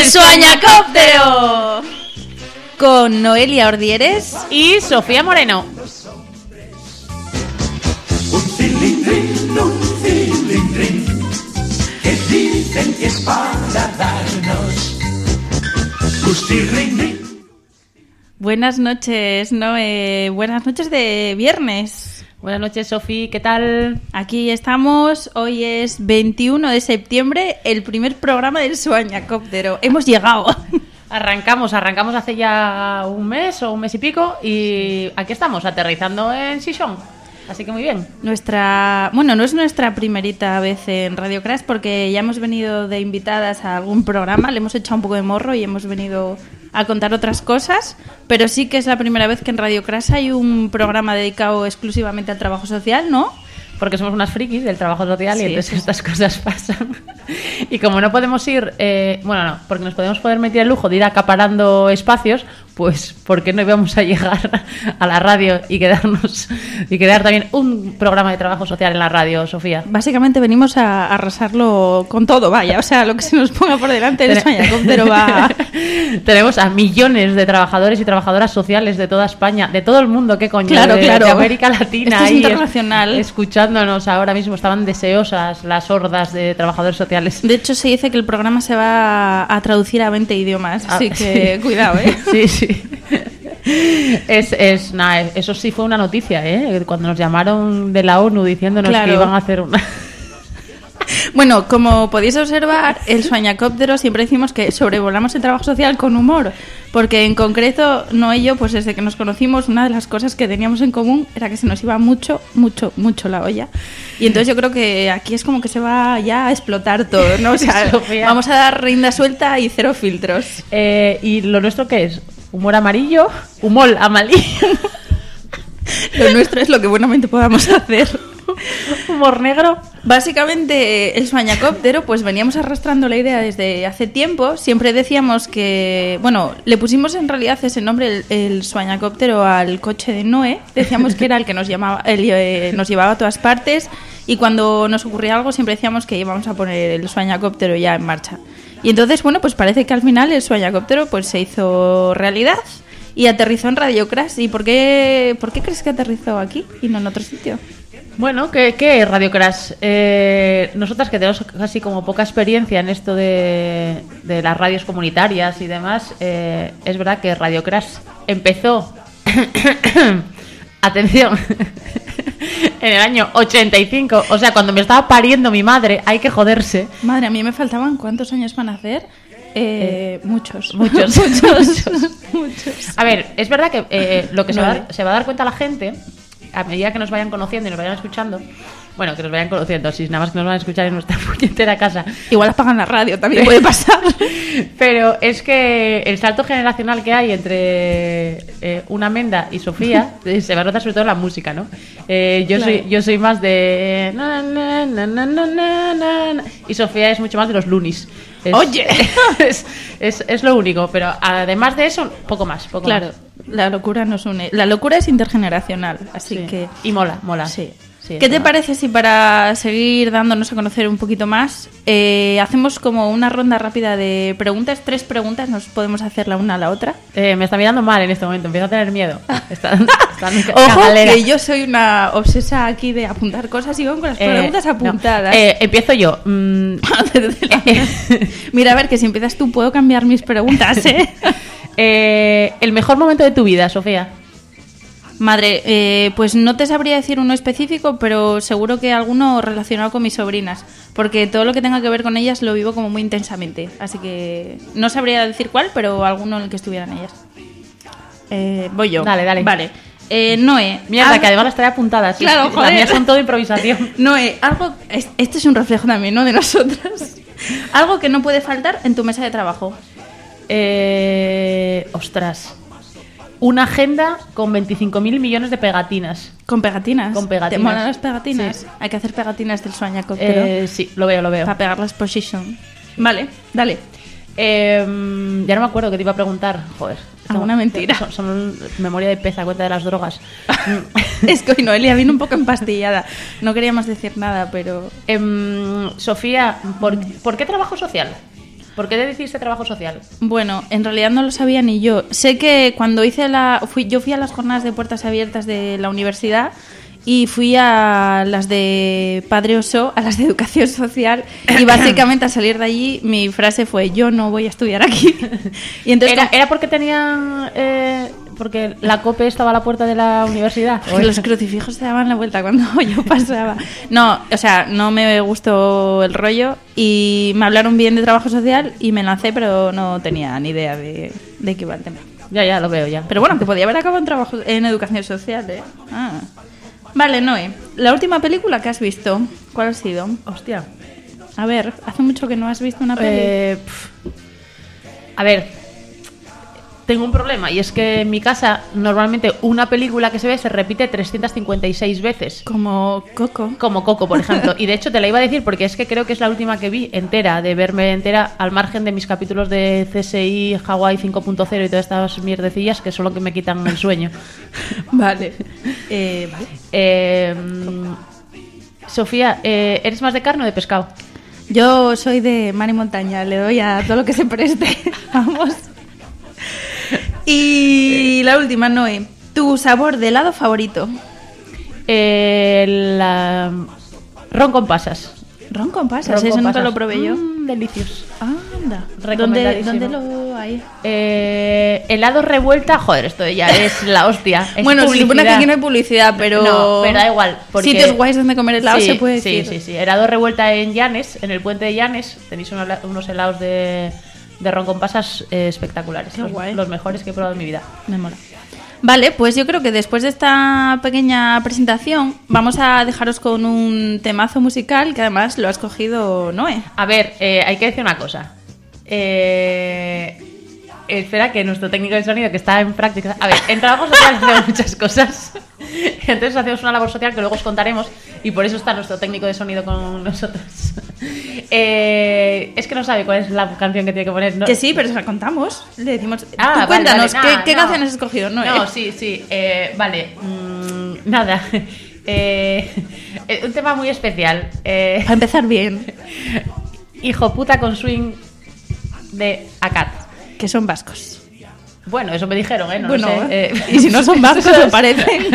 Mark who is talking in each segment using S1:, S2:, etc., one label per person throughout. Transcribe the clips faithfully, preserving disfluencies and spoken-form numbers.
S1: ¡El Sueñacóptero! Con Noelia Ordieres
S2: y Sofía Moreno.
S3: Un cilindrín, un cilindrín, que dicen que es para darnos gustirrinín.
S1: Buenas noches, Noé. Buenas noches de viernes.
S2: Buenas noches, Sofía. ¿Qué tal?
S1: Aquí estamos. Hoy es veintiuno de septiembre, el primer programa del Sueñacóptero. Hemos llegado.
S2: Arrancamos, arrancamos hace ya un mes o un mes y pico y aquí estamos, aterrizando en Xixón. Así que muy bien.
S1: Nuestra, bueno, no es nuestra primerita vez en Radio Crash porque ya hemos venido de invitadas a algún programa, le hemos echado un poco de morro y hemos venido a contar otras cosas, pero sí que es la primera vez que en Radio Crash hay un programa dedicado exclusivamente al trabajo social, ¿no?
S2: Porque somos unas frikis del trabajo social, sí, y entonces
S1: sí.
S2: Estas cosas pasan. Y como no podemos ir, eh, bueno, no, porque nos podemos poder meter el lujo de ir acaparando espacios, pues ¿por qué no íbamos a llegar a la radio y quedarnos y quedar también un programa de trabajo social en la radio, Sofía?
S1: Básicamente venimos a arrasarlo con todo, vaya, o sea, lo que se nos ponga por delante el Sueñacóptero va.
S2: Tenemos a millones de trabajadores y trabajadoras sociales de toda España, de todo el mundo, ¿qué coño?
S1: Claro,
S2: de,
S1: claro.
S2: de América Latina.
S1: Esto es
S2: ahí
S1: internacional.
S2: Es, escuchándonos ahora mismo, estaban deseosas las hordas de trabajadores sociales.
S1: De hecho, se dice que el programa se va a traducir a veinte idiomas, así ah, que sí. Cuidado, ¿eh?
S2: Sí, sí. Es, es, nada, eso sí fue una noticia, ¿eh? Cuando nos llamaron de la ONU diciéndonos claro. que iban a hacer una...
S1: Bueno, como podéis observar, el Sueñacóptero siempre decimos que sobrevolamos el trabajo social con humor, porque en concreto, no y yo, pues desde que nos conocimos, una de las cosas que teníamos en común era que se nos iba mucho, mucho, mucho la olla. Y entonces yo creo que aquí es como que se va ya a explotar todo, ¿no? O sea, Sofía. Vamos a dar rienda suelta y cero filtros.
S2: Eh, ¿Y lo nuestro qué es? ¿Humor amarillo? ¿Humor amarillo?
S1: Lo nuestro es lo que buenamente podamos hacer.
S2: ¿Humor negro?
S1: Básicamente, el Sueñacóptero, pues veníamos arrastrando la idea desde hace tiempo. Siempre decíamos que... Bueno, le pusimos en realidad ese nombre, el, el Sueñacóptero, al coche de Noé. Decíamos que era el que nos, llamaba, el, eh, nos llevaba a todas partes. Y cuando nos ocurría algo, siempre decíamos que íbamos a poner el Sueñacóptero ya en marcha. Y entonces, bueno, pues parece que al final el Sueñacóptero pues se hizo realidad y aterrizó en Radio Crash. ¿Y por qué, por qué crees que aterrizó aquí y no en otro sitio?
S2: Bueno, ¿qué, qué es Radio Crash? Eh, nosotras que tenemos casi como poca experiencia en esto de, de las radios comunitarias y demás, eh, es verdad que Radio Crash empezó, atención, en el año ochenta y cinco, o sea, cuando me estaba pariendo mi madre, hay que joderse.
S1: Madre, a mí me faltaban, ¿cuántos años van a hacer? Eh, eh, muchos.
S2: Muchos, muchos, muchos. A ver, es verdad que eh, lo que se,
S1: vale.
S2: va, se va a dar cuenta la gente, a medida que nos vayan conociendo y nos vayan escuchando, bueno, que nos vayan conociendo, si nada más que nos van a escuchar en nuestra puñetera casa.
S1: Igual apagan la radio, también puede pasar.
S2: Pero es que el salto generacional que hay entre eh, una Menda y Sofía se va a notar sobre todo en la música, ¿no? Eh, yo, claro. soy, yo soy más de... Na, na, na, na, na, na, na, y Sofía es mucho más de los Lunis. Es,
S1: Oye,
S2: es, es, es lo único, pero además de eso, poco más. Poco
S1: claro,
S2: más.
S1: La locura nos une. La locura es intergeneracional, así
S2: sí.
S1: que...
S2: Y mola, mola.
S1: Sí.
S2: Sí,
S1: ¿Qué te
S2: verdad.
S1: parece si para seguir dándonos a conocer un poquito más eh, hacemos como una ronda rápida de preguntas? Tres preguntas, nos podemos hacer la una a la otra.
S2: Eh, me está mirando mal en este momento, empiezo a tener miedo. Está, está
S1: Ojo, que yo soy una obsesa aquí de apuntar cosas y vengo con las eh, preguntas apuntadas.
S2: No. Eh, empiezo yo. Mm.
S1: Mira, a ver, que si empiezas tú puedo cambiar mis preguntas, ¿eh?
S2: eh el mejor momento de tu vida, Sofía.
S1: Madre, eh, pues no te sabría decir uno específico, pero seguro que alguno relacionado con mis sobrinas, porque todo lo que tenga que ver con ellas lo vivo como muy intensamente, así que no sabría decir cuál, pero alguno en el que estuvieran ellas. Eh, voy yo.
S2: Dale, dale.
S1: Vale. Eh, Noé.
S2: Mierda,
S1: algo...
S2: que además las trae apuntadas.
S1: Claro, joder.
S2: Las mías son todo improvisación.
S1: Noé, algo... Este es un reflejo también, ¿no? De nosotras. Algo que no puede faltar en tu mesa de trabajo.
S2: Eh... Ostras... Una agenda con veinticinco mil millones de pegatinas.
S1: ¿Con pegatinas?
S2: Con pegatinas.
S1: ¿Te molan las pegatinas?
S2: Sí.
S1: Hay que hacer pegatinas del Sueñacóptero.
S2: Eh, sí, lo veo, lo veo.
S1: Para pegar las position. Vale, dale.
S2: Eh, ya no me acuerdo que te iba a preguntar. Joder.
S1: Alguna mentira.
S2: Son, son memoria de pez a cuenta de las drogas.
S1: Es que hoy Noelia vino un poco empastillada. No queríamos decir nada, pero...
S2: Eh, Sofía, ¿por, ¿por qué trabajo social? ¿Por qué decidiste trabajo social?
S1: Bueno, en realidad no lo sabía ni yo. Sé que cuando hice la... Fui, yo fui a las jornadas de puertas abiertas de la universidad y fui a las de Padre Oso, a las de educación social, y básicamente al salir de allí mi frase fue: yo no voy a estudiar aquí. Y entonces,
S2: ¿Era, ¿Era porque tenían... Eh, porque la COPE estaba a la puerta de la universidad?
S1: que los crucifijos se daban la vuelta cuando yo pasaba. No, o sea, no me gustó el rollo y me hablaron bien de trabajo social y me lancé, pero no tenía ni idea de, de qué iba el tema.
S2: Ya, ya, lo veo ya.
S1: Pero bueno, que podía haber acabado en trabajo en educación social, ¿eh? Ah. Vale, Noé, la última película que has visto, ¿cuál ha sido?
S2: Hostia.
S1: A ver, hace mucho que no has visto una peli.
S2: Eh, pf. A ver, tengo un problema y es que en mi casa normalmente una película que se ve se repite trescientas cincuenta y seis veces.
S1: Como Coco.
S2: Como Coco, por ejemplo. Y de hecho te la iba a decir porque es que creo que es la última que vi entera, de verme entera, al margen de mis capítulos de C S I, Hawaii cinco punto cero y todas estas mierdecillas que son lo que me quitan el sueño.
S1: Vale. Eh, vale.
S2: Eh, Sofía, eh, ¿eres más de carne o de pescado?
S1: Yo soy de mar y montaña, le doy a todo lo que se preste. Vamos. Y la última, Noé, ¿tu sabor de helado favorito?
S2: Eh, la... Ron con pasas.
S1: Ron con pasas,
S2: Ron
S1: eso
S2: con
S1: nunca
S2: pasas.
S1: lo probé yo.
S2: Mm, delicioso.
S1: Anda. ¿Dónde,
S2: Recomendadísimo.
S1: ¿Dónde lo hay?
S2: Eh, helado revuelta, joder, esto ya es la hostia. Es
S1: Bueno, se supone que
S2: publicidad.
S1: aquí no hay publicidad, pero...
S2: No, pero da igual. Porque...
S1: Sitios guays donde comer helado
S2: sí,
S1: se puede
S2: sí,
S1: decir.
S2: Sí, sí, helado revuelta en Llanes, en el puente de Llanes. Tenéis unos, unos helados de, de ron con pasas eh, espectaculares.
S1: Qué
S2: Los,
S1: guay.
S2: los mejores que he probado en mi vida.
S1: Me mola. Vale, pues yo creo que después de esta pequeña presentación vamos a dejaros con un temazo musical que además lo ha escogido Noé.
S2: A ver, eh, hay que decir una cosa. Eh, espera, que nuestro técnico de sonido que está en práctica... A ver, en trabajo social hacemos muchas cosas. Entonces hacemos una labor social que luego os contaremos y por eso está nuestro técnico de sonido con nosotros. Eh, es que no sabe cuál es la canción que tiene que poner. No.
S1: Que sí, pero se la contamos. Le decimos...
S2: Ah,
S1: Tú
S2: vale,
S1: cuéntanos,
S2: vale,
S1: ¿qué,
S2: nah,
S1: qué
S2: no.
S1: canción has escogido, Noé?
S2: No, sí, sí. Eh, vale, mm, nada. Eh, eh, un tema muy especial. Eh,
S1: Para empezar bien.
S2: Hijo puta con swing de Acat.
S1: Que son vascos.
S2: Bueno, eso me dijeron, ¿eh? No
S1: bueno,
S2: lo sé. Eh,
S1: y si no son vascos,
S2: eso
S1: me
S2: es-
S1: parecen.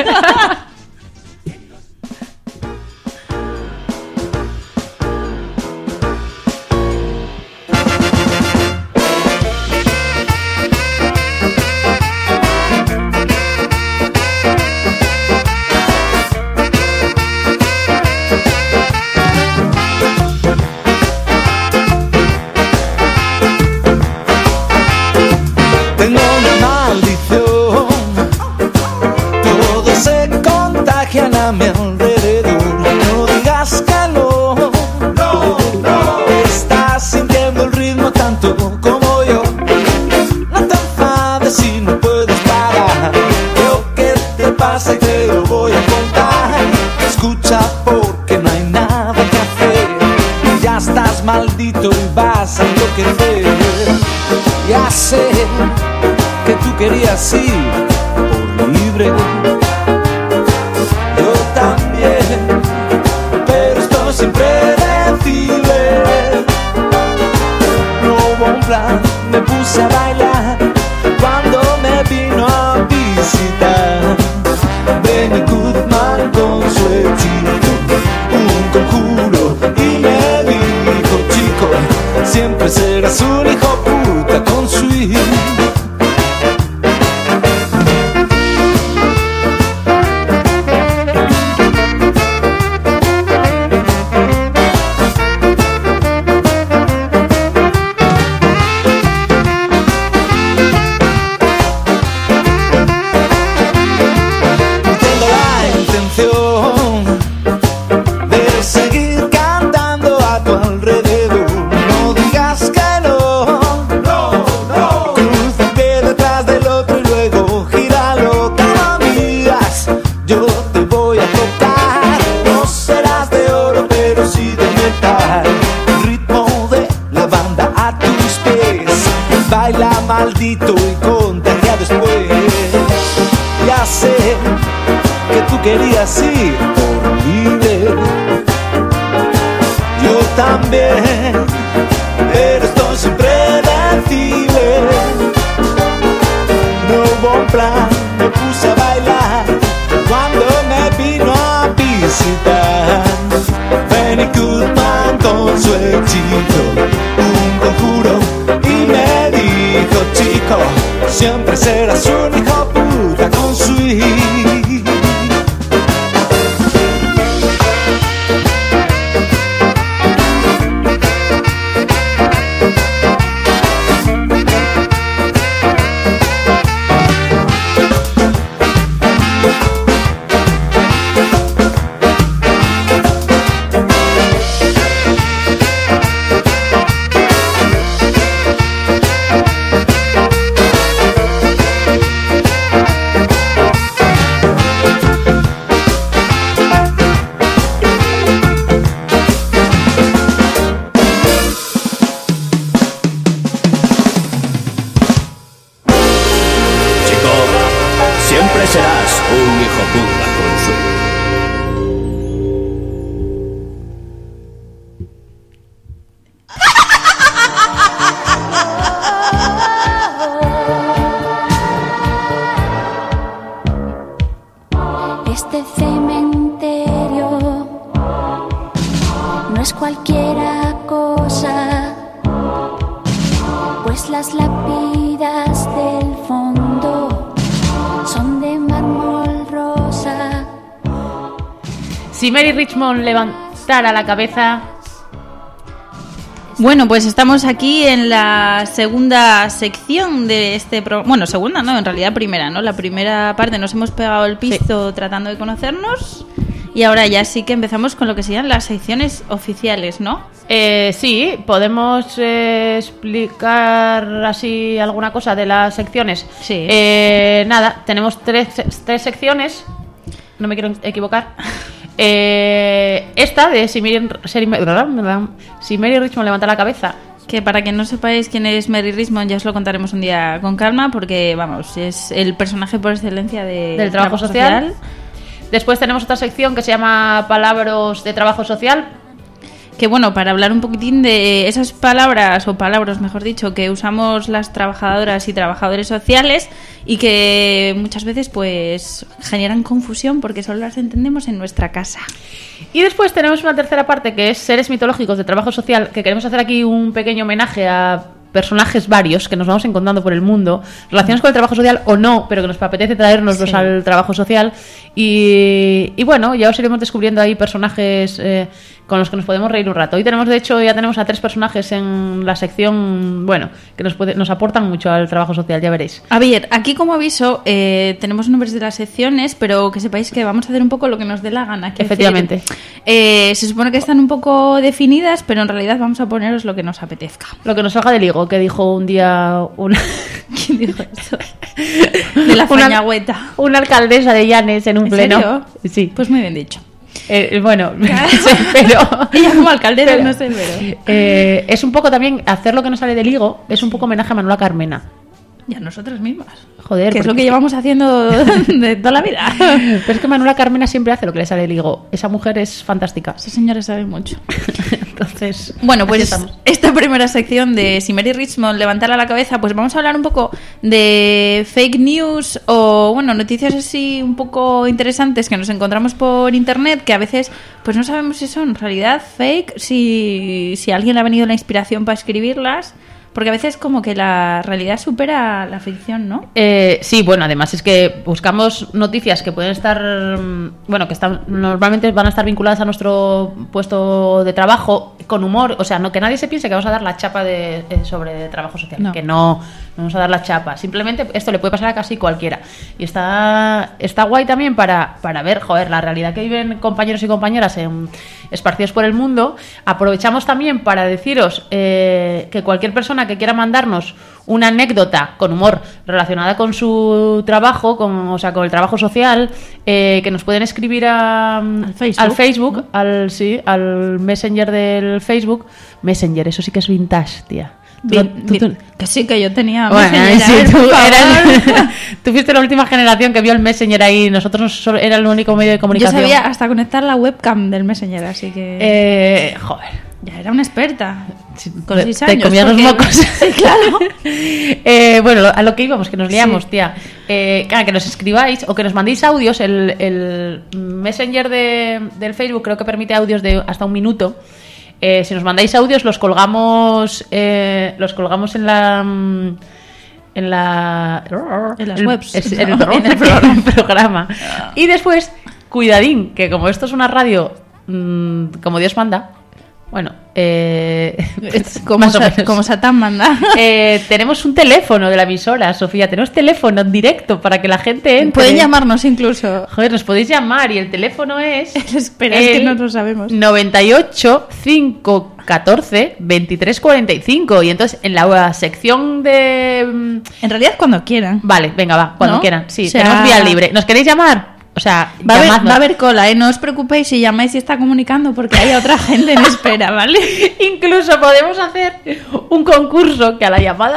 S4: Tengo una maldición, todos se contagian a mi alrededor. No digas que no, no, no. Estás sintiendo el ritmo tanto como yo. No te enfades si no puedes parar. Lo que te pasa y te lo voy a contar. Escucha porque no hay nada que hacer. Ya estás maldito y vas a enloquecer. Ya sé que tú querías ir por libre. Yo también, pero esto es impredecible. No hubo un plan, me puse a bailar cuando me vino a visitar Benny Goodman con su hechizo, un conjuro, y me dijo: chico, siempre serás un hijo puta con swing. Tengo la intención de seguir cantando a tu alrededor. No digas que no, no, no. Cruza un pie detrás del otro y luego gíralo. Te lo miras, yo te voy a tocar. No serás de oro, pero sí de metal. Ritmo de la banda a tus pies. Baila maldito y contagia después. Ya sé que tú querías ir por libre. Yo también, pero esto siempre siempre serás un hijo puta con swing.
S5: Serás un hijo puta con swing.
S6: Este cementerio no es cualquiera cosa, pues las lápidas del fondo son de mármol rosa.
S2: Si Mary Richmond levantara la cabeza...
S1: Bueno, pues estamos aquí en la segunda sección de este programa. Bueno, segunda, no, en realidad primera, ¿no? La primera parte nos hemos pegado el pisto sí. tratando de conocernos. Y ahora ya sí que empezamos con lo que serían las secciones oficiales, ¿no?
S2: Eh, sí, podemos eh, explicar así alguna cosa de las secciones. Sí. Eh, nada, tenemos tres, tres secciones. No me quiero equivocar. Eh, esta de si Mary, si Mary Richmond levanta la cabeza.
S1: Que para que no sepáis quién es Mary Richmond ya os lo contaremos un día con calma, porque vamos, es el personaje por excelencia de
S2: del trabajo, trabajo social. social. Después tenemos otra sección que se llama Palabras de Trabajo Social.
S1: Que bueno, para hablar un poquitín de esas palabras, o palabras mejor dicho, que usamos las trabajadoras y trabajadores sociales y que muchas veces pues generan confusión porque solo las entendemos en nuestra casa.
S2: Y después tenemos una tercera parte que es seres mitológicos de trabajo social, que queremos hacer aquí un pequeño homenaje a personajes varios que nos vamos encontrando por el mundo, relacionados con el trabajo social o no, pero que nos apetece traernoslos sí. al trabajo social. Y, y bueno, ya os iremos descubriendo ahí personajes eh, con los que nos podemos reír un rato. Hoy tenemos, de hecho, ya tenemos a tres personajes en la sección, bueno, que nos, puede, nos aportan mucho al trabajo social, ya veréis.
S1: A ver, aquí como aviso, eh, tenemos nombres de las secciones, pero que sepáis que vamos a hacer un poco lo que nos dé la gana.
S2: Efectivamente.
S1: Eh, se supone que están un poco definidas, pero en realidad vamos a poneros lo que nos apetezca.
S2: Lo que nos salga del higo, que dijo un día una...
S1: ¿Quién dijo eso? De la fañagüeta.
S2: Una, una alcaldesa de Llanes en un
S1: ¿En
S2: pleno.
S1: serio?
S2: Sí.
S1: Pues muy bien dicho.
S2: Eh, bueno, sí, pero
S1: ella como alcaldesa pero, no sé, pero
S2: eh, es un poco también hacer lo que nos sale del higo, es un poco homenaje a Manuela Carmena.
S1: Y a nosotras mismas.
S2: Joder,
S1: que es lo que llevamos haciendo de toda la vida.
S2: Pero es que Manuela Carmena siempre hace lo que le sale del higo. Esa mujer es fantástica.
S1: Esa señora sabe mucho.
S2: Entonces,
S1: bueno, pues esta primera sección de si Mary Richmond levantara la cabeza, pues vamos a hablar un poco de fake news o, bueno, noticias así un poco interesantes que nos encontramos por internet, que a veces pues no sabemos si son en realidad fake, si, si a alguien le ha venido la inspiración para escribirlas. Porque a veces como que la realidad supera la ficción, ¿no?
S2: Eh, sí, bueno, además es que buscamos noticias que pueden estar, bueno, que están normalmente van a estar vinculadas a nuestro puesto de trabajo con humor, o sea, no que nadie se piense que vamos a dar la chapa de, de sobre trabajo social, no. que no, no vamos a dar la chapa, simplemente esto le puede pasar a casi cualquiera. Y está está guay también para, para ver, joder, la realidad que viven compañeros y compañeras en, esparcidos por el mundo. Aprovechamos también para deciros eh, que cualquier persona que quiera mandarnos una anécdota con humor relacionada con su trabajo, con, o sea, con el trabajo social, eh, que nos pueden escribir a,
S1: al Facebook,
S2: al, Facebook ¿no? al, sí, al Messenger del Facebook. Messenger, eso sí que es vintage, tía.
S1: Bien, tú, tú, tú, que sí, que yo tenía
S2: bueno, Messenger, sí, tú, eras, tú fuiste la última generación que vio el Messenger ahí. Nosotros era el único medio de comunicación.
S1: Yo sabía hasta conectar la webcam del Messenger, así que...
S2: Eh, joder.
S1: Ya era una experta.
S2: Con seis años. Te comías los mocos.
S1: Sí, claro.
S2: eh, bueno, a lo que íbamos, que nos liamos, sí. tía. Eh, claro, que nos escribáis o que nos mandéis audios. El, el Messenger de, del Facebook creo que permite audios de hasta un minuto. Eh, si nos mandáis audios, los colgamos eh, los colgamos en la en en la
S1: En las
S2: el-
S1: webs.
S2: es- en, el,
S1: No,
S2: en el pro- en el programa. Y después, cuidadín, que como esto es una radio mmm, como Dios manda, bueno, eh,
S1: Es como,
S2: más o
S1: sa-
S2: menos.
S1: como Satán manda.
S2: Eh, tenemos un teléfono de la emisora, Sofía, tenemos teléfono en directo para que la gente entre.
S1: Pueden llamarnos incluso.
S2: Joder, nos podéis llamar y el teléfono es...
S1: Espera, es que no lo sabemos.
S2: noventa y ocho, cinco, catorce, veintitrés, cuarenta y cinco. Y entonces en la sección de... mm,
S1: En realidad, cuando quieran.
S2: Vale, venga, va, cuando
S1: ¿No?
S2: quieran. Sí,
S1: O sea-
S2: tenemos vía libre. ¿Nos queréis llamar? O sea,
S1: Va a, haber,
S2: llamadnos.
S1: va a haber cola, ¿eh? No os preocupéis si llamáis y está comunicando porque hay otra gente en espera, ¿vale?
S2: Incluso podemos hacer un concurso que a la llamada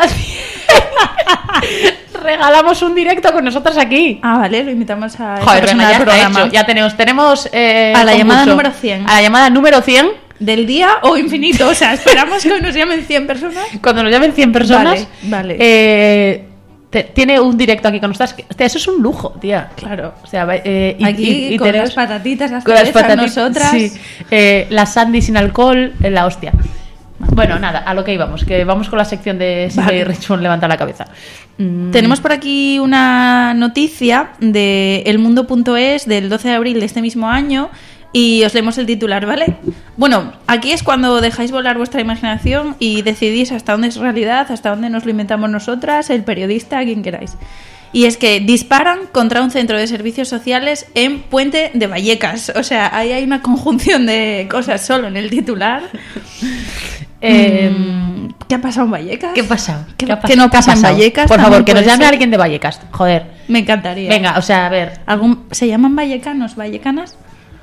S2: regalamos un directo con nosotros aquí.
S1: Ah, vale, lo invitamos a esa
S2: Joder,
S1: persona
S2: venga, ya
S1: del
S2: está
S1: programa.
S2: hecho. Ya tenemos, tenemos eh,
S1: A la llamada
S2: concurso.
S1: número cien.
S2: A la llamada número cien.
S1: Del día o infinito, o sea, esperamos que nos llamen cien personas.
S2: Cuando nos llamen cien personas,
S1: Vale, vale.
S2: eh, te- tiene un directo aquí con nosotras. que- Hostia, eso es un lujo, tía.
S1: Claro.
S2: O sea, va- eh, y,
S1: Aquí
S2: y- y
S1: con
S2: tenemos-
S1: las patatitas, las
S2: con las
S1: cervezas,
S2: patatitas,
S1: nosotras.
S2: sí. Eh, la Sandy sin alcohol, eh, la hostia. Bueno, nada, a lo que íbamos, que vamos con la sección de si
S1: Vale.
S2: Richmond levanta la cabeza. Mm,
S1: Tenemos por aquí una noticia de elmundo punto es del doce de abril de este mismo año y os leemos el titular, ¿vale? Bueno, aquí es cuando dejáis volar vuestra imaginación y decidís hasta dónde es realidad, hasta dónde nos lo inventamos nosotras, el periodista, quien queráis. Y es que disparan contra un centro de servicios sociales en Puente de Vallecas. O sea, ahí hay una conjunción de cosas solo en el titular.
S2: eh,
S1: Mm, ¿Qué ha pasado en Vallecas?
S2: ¿Qué pasa?
S1: ¿Qué-
S2: ¿Qué ha
S1: qué no
S2: ¿Qué ha
S1: pasa en
S2: pasado?
S1: Vallecas?
S2: Por favor,
S1: También
S2: que nos
S1: puede
S2: llame
S1: ser.
S2: alguien de Vallecas. Joder.
S1: Me encantaría.
S2: Venga, o sea, a ver.
S1: ¿Algún, ¿Se llaman vallecanos, vallecanas?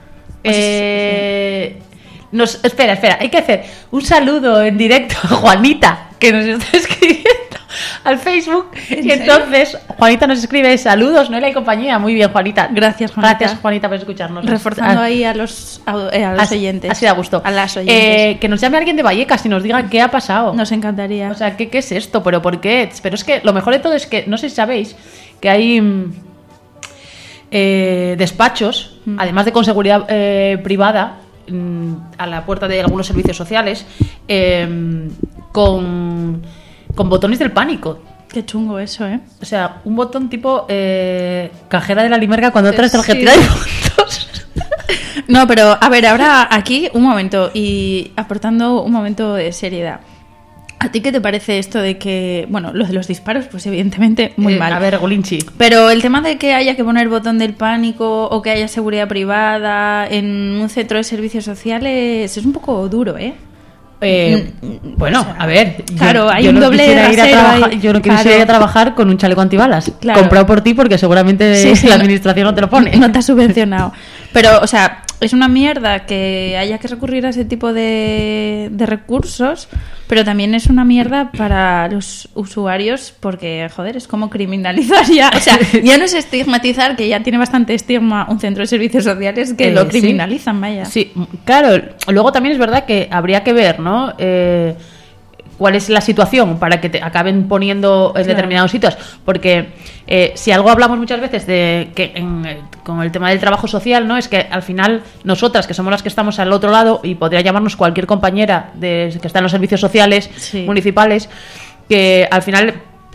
S2: Eh, nos, espera, espera, hay que hacer un saludo en directo a Juanita, que nos está escribiendo al Facebook.
S1: ¿En
S2: Y
S1: serio?
S2: entonces Juanita nos escribe saludos, Noelia y compañía. Muy bien, Juanita.
S1: Gracias, Juanita.
S2: Gracias, Juanita, por escucharnos.
S1: Reforzando
S2: Ah,
S1: ahí a los, a, eh, a los
S2: así-
S1: oyentes.
S2: Así da gusto.
S1: A las oyentes.
S2: Eh, que nos llame alguien de Vallecas y nos diga qué ha pasado.
S1: Nos encantaría.
S2: O sea, ¿qué, ¿qué es esto? ¿Pero por qué? Pero es que lo mejor de todo es que, no sé si sabéis, que hay mm, eh, despachos,
S1: Mm.
S2: además de con seguridad eh, privada, mm, a la puerta de algunos servicios sociales, eh, con, con botones del pánico.
S1: Qué chungo eso, ¿eh?
S2: O sea, un botón tipo eh, cajera de la Limerca cuando traes
S1: Sí.
S2: tarjetita de puntos.
S1: No, pero a ver, ahora aquí un momento y aportando un momento de seriedad. ¿A ti qué te parece esto de que, bueno, lo de los disparos, pues evidentemente muy
S2: Eh,
S1: mal.
S2: A ver, Gulinchi.
S1: Pero el tema de que haya que poner botón del pánico o que haya seguridad privada en un centro de servicios sociales es un poco duro, ¿eh?
S2: Eh,
S1: Mm,
S2: bueno,
S1: o sea,
S2: a ver, yo-
S1: claro, hay
S2: yo
S1: un
S2: no
S1: doble
S2: quisiera ir a
S1: rasero
S2: trabajar,
S1: ahí.
S2: yo no quisiera
S1: Claro.
S2: ir a trabajar con un chaleco antibalas,
S1: Claro.
S2: comprado por ti porque seguramente
S1: Sí, sí,
S2: la
S1: no-
S2: administración no te lo pone.
S1: No te ha subvencionado. Pero, o sea, es una mierda que haya que recurrir a ese tipo de, de recursos, pero también es una mierda para los usuarios porque, joder, es como criminalizar ya. O sea, ya no es estigmatizar, que ya tiene bastante estigma un centro de servicios sociales, que
S2: Eh,
S1: lo
S2: sí.
S1: criminalizan, vaya.
S2: Sí, claro. Luego también es verdad que habría que ver, ¿no? Eh, cuál es la situación para que te acaben poniendo en
S1: Claro.
S2: determinados sitios. Porque eh, si algo hablamos muchas veces de que en, eh, con el tema del trabajo social, ¿no? Es que al final nosotras, que somos las que estamos al otro lado, y podría llamarnos cualquier compañera de, que está en los servicios sociales
S1: Sí.
S2: municipales, que al final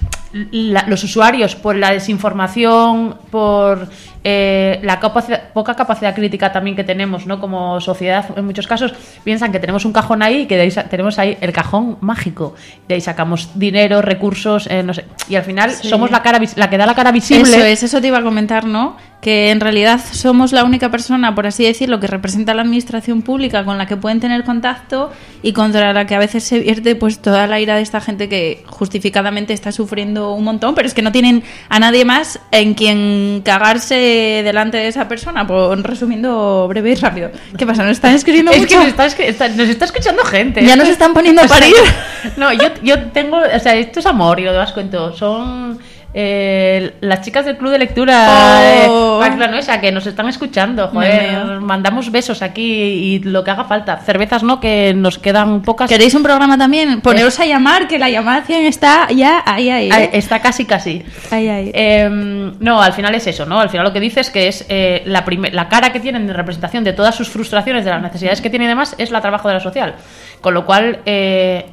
S2: la- los usuarios, por la desinformación, por eh, la capacidad- poca capacidad crítica también que tenemos, ¿no? Como sociedad, en muchos casos, piensan que tenemos un cajón ahí y que de ahí sa- tenemos ahí el cajón mágico. De ahí sacamos dinero, recursos, eh, no sé. Y al final
S1: Sí.
S2: somos la cara vis- la que da la cara visible.
S1: Eso es, eso te iba a comentar, ¿no? Que en realidad somos la única persona, por así decirlo, que representa a la administración pública con la que pueden tener contacto y contra la que a veces se vierte pues toda la ira de esta gente que justificadamente está sufriendo un montón, pero es que no tienen a nadie más en quien cagarse delante de esa persona. Pues, resumiendo breve y rápido. ¿Qué pasa? ¿Nos están escribiendo
S2: Es
S1: mucho?
S2: que nos está, escri- está- nos está escuchando gente.
S1: Ya
S2: Esto
S1: nos
S2: es-
S1: están poniendo a
S2: o sea,
S1: parir.
S2: No, yo, yo tengo, o sea, esto es amor y lo demás cuento. Son eh, las chicas del club de lectura
S1: Oh.
S2: de Pax La Nuestra que nos están escuchando.
S1: Me
S2: Joder,
S1: meo.
S2: mandamos besos aquí y lo que haga falta. Cervezas no, que nos quedan pocas.
S1: ¿Queréis un programa también? Poneros a llamar, que la llamada está ya ahí, ahí.
S2: Ah,
S1: ¿eh?
S2: Está casi, casi.
S1: Ahí, ahí.
S2: Eh, no, al final es eso, ¿no? Al final lo que dice es que es eh, la, prime- la cara que tienen de representación de todas sus frustraciones, de las necesidades que tienen y demás, es la trabajo de la social. Con lo cual, eh, claro,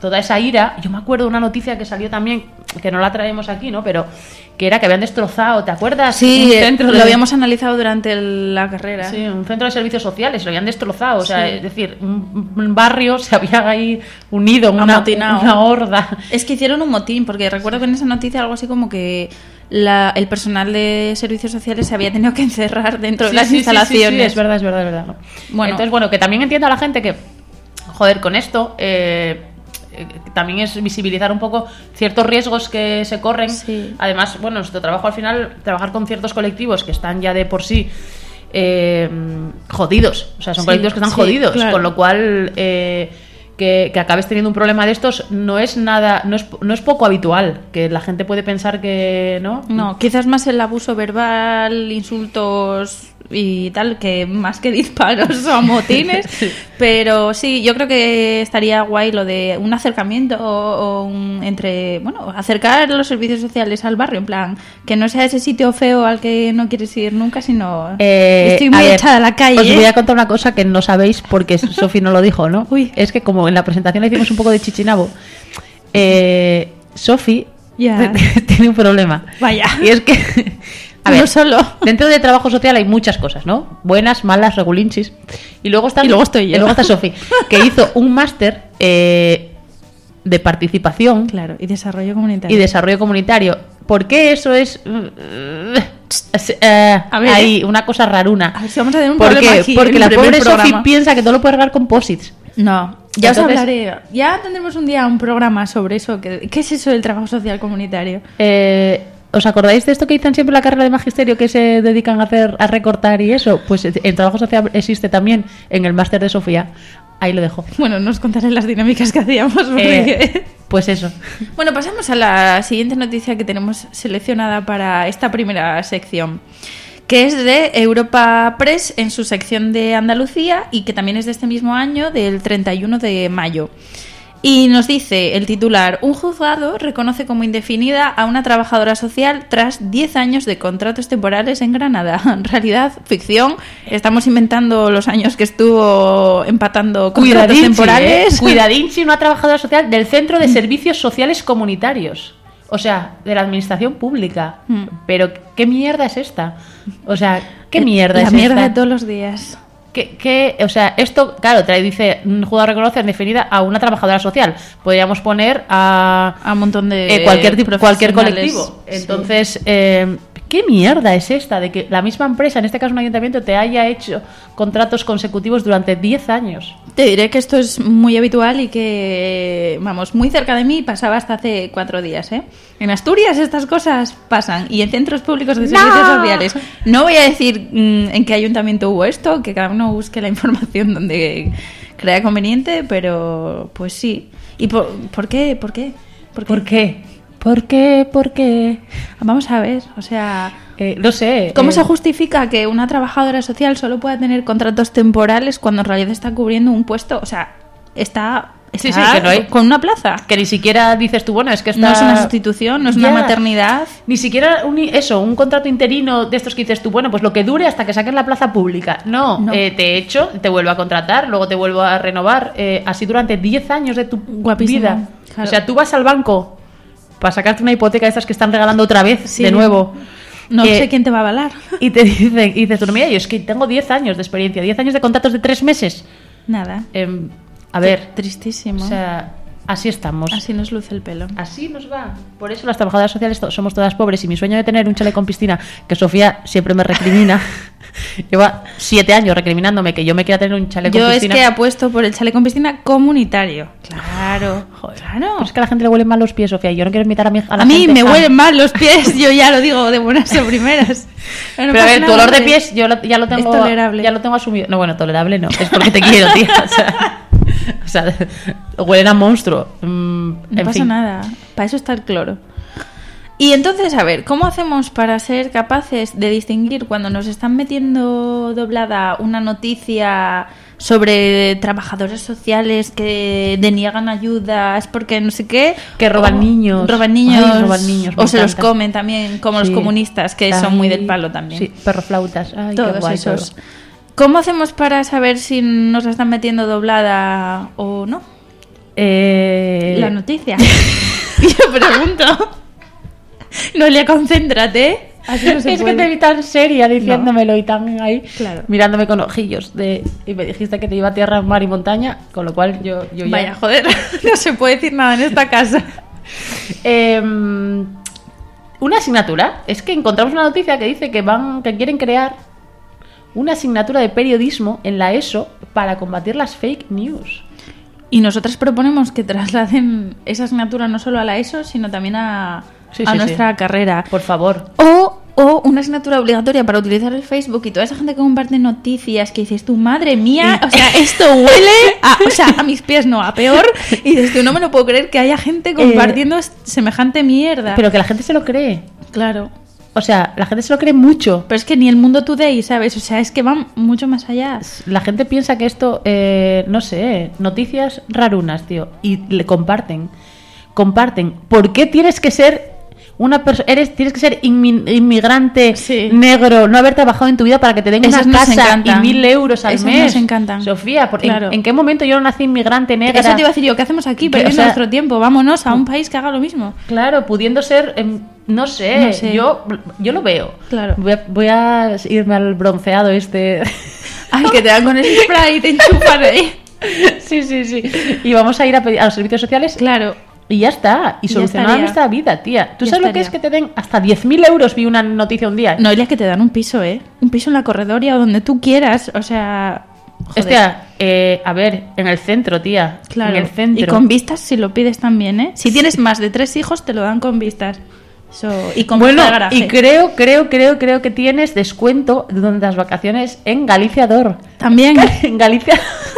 S2: toda esa ira. Yo me acuerdo de una noticia que salió también, que no la traemos aquí, ¿no? Pero que era que habían destrozado, ¿te acuerdas?
S1: Sí,
S2: un centro
S1: lo
S2: de...
S1: habíamos analizado durante el- la carrera.
S2: Sí, un centro de servicios sociales, lo habían destrozado. O sea,
S1: Sí.
S2: es decir, un, un barrio se había ahí unido, una,
S1: Amotinado.
S2: una horda.
S1: Es que hicieron un motín, porque recuerdo que en esa noticia algo así como que la- el personal de servicios sociales se había tenido que encerrar dentro
S2: Sí,
S1: de las
S2: sí, sí,
S1: instalaciones.
S2: sí, sí, es verdad, es verdad, es verdad. ¿no?
S1: Bueno.
S2: Entonces, bueno, que también entiendo a la gente que, joder, con esto eh, eh, también es visibilizar un poco ciertos riesgos que se corren.
S1: Sí.
S2: Además, bueno, nuestro trabajo al final, trabajar con ciertos colectivos que están ya de por sí eh, jodidos. O sea, son
S1: Sí,
S2: colectivos que están
S1: sí,
S2: jodidos,
S1: claro.
S2: con lo cual... Eh, que, que acabes teniendo un problema de estos no es nada, no es, no es poco habitual, que la gente puede pensar que no.
S1: No, quizás más el abuso verbal, insultos y tal, que más que disparos o motines. Pero sí, yo creo que estaría guay lo de un acercamiento o, o un, entre, bueno, acercar los servicios sociales al barrio, en plan, que no sea ese sitio feo al que no quieres ir nunca, sino
S2: Eh,
S1: estoy muy
S2: a ver,
S1: echada a la calle.
S2: Os voy a contar una cosa que no sabéis porque Sofi no lo dijo, ¿no?
S1: Uy.
S2: Es que como en la presentación le hicimos un poco de chichinabo, eh, Sofi
S1: Ya.
S2: tiene un problema.
S1: Vaya.
S2: Y es que, a
S1: Uno
S2: ver,
S1: solo.
S2: dentro de trabajo social hay muchas cosas, ¿no? Buenas, malas, regulinchis. Y luego está,
S1: Y luego estoy yo.
S2: y luego está Sofi, que hizo un máster eh, de participación
S1: Claro, y desarrollo comunitario.
S2: y desarrollo comunitario. ¿Por qué eso es eh,
S1: A ver,
S2: ahí una cosa raruna?
S1: A ver si vamos a tener un
S2: ¿Por
S1: problema
S2: qué?
S1: aquí
S2: Porque
S1: en
S2: la
S1: el primer
S2: pobre Sofi
S1: programa.
S2: piensa que todo lo puede arreglar con posits.
S1: No, ya os
S2: Entonces-
S1: hablaré. Ya tendremos un día un programa sobre eso. que- ¿Qué es eso del trabajo social comunitario?
S2: Eh, ¿Os acordáis de esto que dicen siempre en la carrera de magisterio que se dedican a hacer a recortar y eso? Pues el trabajo social existe también en el máster de Sofía. Ahí lo dejo.
S1: Bueno, no os contaré las dinámicas que hacíamos. porque-
S2: Eh, pues eso.
S1: Bueno, pasamos a la siguiente noticia que tenemos seleccionada para esta primera sección, que es de Europa Press en su sección de Andalucía y que también es de este mismo año, del treinta y uno de mayo. Y nos dice el titular: un juzgado reconoce como indefinida a una trabajadora social tras diez años de contratos temporales en Granada. En realidad, ficción. Estamos inventando los años que estuvo empatando contratos
S2: Cuidadín,
S1: temporales.
S2: ¿eh? Cuidadín, si una trabajadora social del Centro de Servicios Sociales Comunitarios. O sea, de la administración pública.
S1: Mm.
S2: Pero, ¿qué mierda es esta? O sea, ¿qué mierda
S1: La
S2: es
S1: mierda
S2: esta?
S1: de todos los días.
S2: ¿Qué, qué- o sea, esto, claro, te dice, un juzgado reconoce definida a una trabajadora social. Podríamos poner a,
S1: A un montón de
S2: eh, cualquier tipo, cualquier
S1: profesionales.
S2: colectivo.
S1: Sí.
S2: Entonces, eh, ¿qué mierda es esta de que la misma empresa, en este caso un ayuntamiento, te haya hecho contratos consecutivos durante diez años?
S1: Te diré que esto es muy habitual y que, vamos, muy cerca de mí pasaba hasta hace cuatro días, ¿eh? En Asturias estas cosas pasan y en centros públicos de servicios
S2: ¡No!
S1: sociales. No voy a decir mm, en qué ayuntamiento hubo esto, que cada uno busque la información donde crea conveniente, pero pues sí. ¿Y por, por qué? ¿Por qué? ¿Por qué?
S2: ¿Por qué? ¿Por qué? ¿Por qué?
S1: Vamos a ver, o sea...
S2: Eh, no sé.
S1: ¿Cómo
S2: eh,
S1: se justifica que una trabajadora social solo pueda tener contratos temporales cuando en realidad está cubriendo un puesto? O sea, está,
S2: Sí,
S1: está
S2: sí, que no hay-
S1: con una plaza.
S2: Que ni siquiera dices tú, bueno, es que está...
S1: No es una sustitución, no es una
S2: Ya.
S1: maternidad.
S2: Ni siquiera un, eso, un contrato interino de estos que dices tú, bueno, pues lo que dure hasta que saquen la plaza pública. No,
S1: No.
S2: eh, te echo, te vuelvo a contratar, luego te vuelvo a renovar, eh, así durante diez años de tu
S1: Guapísimo,
S2: vida.
S1: claro.
S2: O sea, tú vas al banco para sacarte una hipoteca de estas que están regalando otra vez,
S1: Sí.
S2: de nuevo.
S1: No
S2: Eh,
S1: sé quién te va a avalar.
S2: Y te dicen, y dices tú, mira, yo es que tengo diez años de experiencia, diez años de contratos de tres meses.
S1: Nada.
S2: Em, a ver,
S1: Tristísimo.
S2: o sea, así estamos.
S1: Así nos luce el pelo.
S2: Así nos va. Por eso las trabajadoras sociales to- somos todas pobres. Y mi sueño de tener un chalet con piscina, que Sofía siempre me recrimina, lleva siete años recriminándome que yo me quiera tener un chalet con
S1: Yo es
S2: piscina.
S1: que apuesto por el chalet con piscina comunitario. Claro.
S2: Joder.
S1: Claro.
S2: Pero es que a la gente le huelen mal los pies, Sofía. Y yo no quiero invitar a mi a la
S1: A mí
S2: gente
S1: me
S2: a-
S1: huelen mal los pies, yo ya lo digo de buenas a primeras. No
S2: Pero a
S1: pasa
S2: ver, tu
S1: nada,
S2: olor de
S1: hombre.
S2: pies yo lo- ya lo tengo
S1: tolerable.
S2: ya lo tengo asumido. No, bueno, tolerable no. Es porque te quiero, tía. O sea, o sea, huelen a monstruo. Mm,
S1: No
S2: en
S1: pasa
S2: fin.
S1: nada, para eso está el cloro. Y entonces, a ver, ¿cómo hacemos para ser capaces de distinguir cuando nos están metiendo doblada una noticia sobre trabajadores sociales que deniegan ayudas porque no sé qué?
S2: Que roban
S1: o-
S2: niños.
S1: Roban niños.
S2: Ay, roban niños, me
S1: O se los
S2: encanta.
S1: comen también, como
S2: Sí.
S1: los comunistas, que
S2: Ay,
S1: son muy del palo también.
S2: Sí, perroflautas. Ay, qué
S1: Todos
S2: guay
S1: esos.
S2: todo.
S1: ¿Cómo hacemos para saber si nos la están metiendo doblada o no?
S2: Eh...
S1: La noticia. Yo pregunto. Noelia, concéntrate. Así no se
S2: es
S1: puede.
S2: que te vi tan seria diciéndomelo no. y tan ahí,
S1: claro.
S2: mirándome con ojillos de y me dijiste que te iba a tierra, mar y montaña, con lo cual yo, yo ya...
S1: Vaya, joder, no se puede decir nada en esta casa.
S2: eh, una asignatura, es que encontramos una noticia que dice que van, que quieren crear una asignatura de periodismo en la ESO para combatir las fake news.
S1: Y nosotras proponemos que trasladen esa asignatura no solo a la ESO, sino también a...
S2: Sí,
S1: a
S2: sí,
S1: nuestra
S2: sí.
S1: carrera.
S2: Por favor.
S1: O, o una asignatura obligatoria para utilizar el Facebook y toda esa gente que comparte noticias que dices tú, madre mía, o sea, esto huele a, o sea, a mis pies no, a peor. Y dices tú, no me lo puedo creer que haya gente compartiendo eh, semejante mierda.
S2: Pero que la gente se lo cree.
S1: Claro.
S2: O sea, la gente se lo cree mucho.
S1: Pero es que ni el Mundo Today, ¿sabes? O sea, es que van mucho más allá.
S2: La gente piensa que esto, eh, no sé, noticias rarunas, tío. Y le comparten. Comparten. ¿Por qué tienes que ser... Una persona, eres, tienes que ser inmi- inmigrante
S1: sí.
S2: negro, no haber trabajado en tu vida para que te den
S1: Esas
S2: una casa
S1: encantan.
S2: y mil euros al
S1: Esas
S2: mes.
S1: nos encantan.
S2: Sofía, ¿por,
S1: claro.
S2: en, ¿en qué momento yo no nací inmigrante negra?
S1: Eso te iba a decir yo, ¿qué hacemos aquí?
S2: ¿Qué?
S1: Perdiendo
S2: O sea,
S1: nuestro tiempo, vámonos a un país que haga lo mismo.
S2: Claro, pudiendo ser, eh, no, sé,
S1: no sé,
S2: yo yo lo veo.
S1: Claro.
S2: Voy a, voy a irme al bronceado este.
S1: Ay, que te dan con el spray y te enchufan ahí.
S2: Sí, sí, sí. Y vamos a ir a, pedir a los servicios sociales.
S1: Claro.
S2: Y ya está, y solucionar nuestra vida, tía. ¿Tú
S1: ya
S2: sabes
S1: estaría.
S2: lo que es que te den hasta diez mil euros? Vi una noticia un día.
S1: No, es que te dan un piso, ¿eh? Un piso en la corredoria o donde tú quieras, o sea... Joder.
S2: Hostia, eh, a ver, en el centro, tía.
S1: Claro,
S2: en el centro.
S1: y con vistas si lo pides también, ¿eh? Si tienes más de tres hijos, te lo dan con vistas. Eso, y con
S2: bueno,
S1: de garaje.
S2: y creo, creo, creo, creo que tienes descuento durante las vacaciones en Galicia Dor.
S1: También.
S2: En Galicia...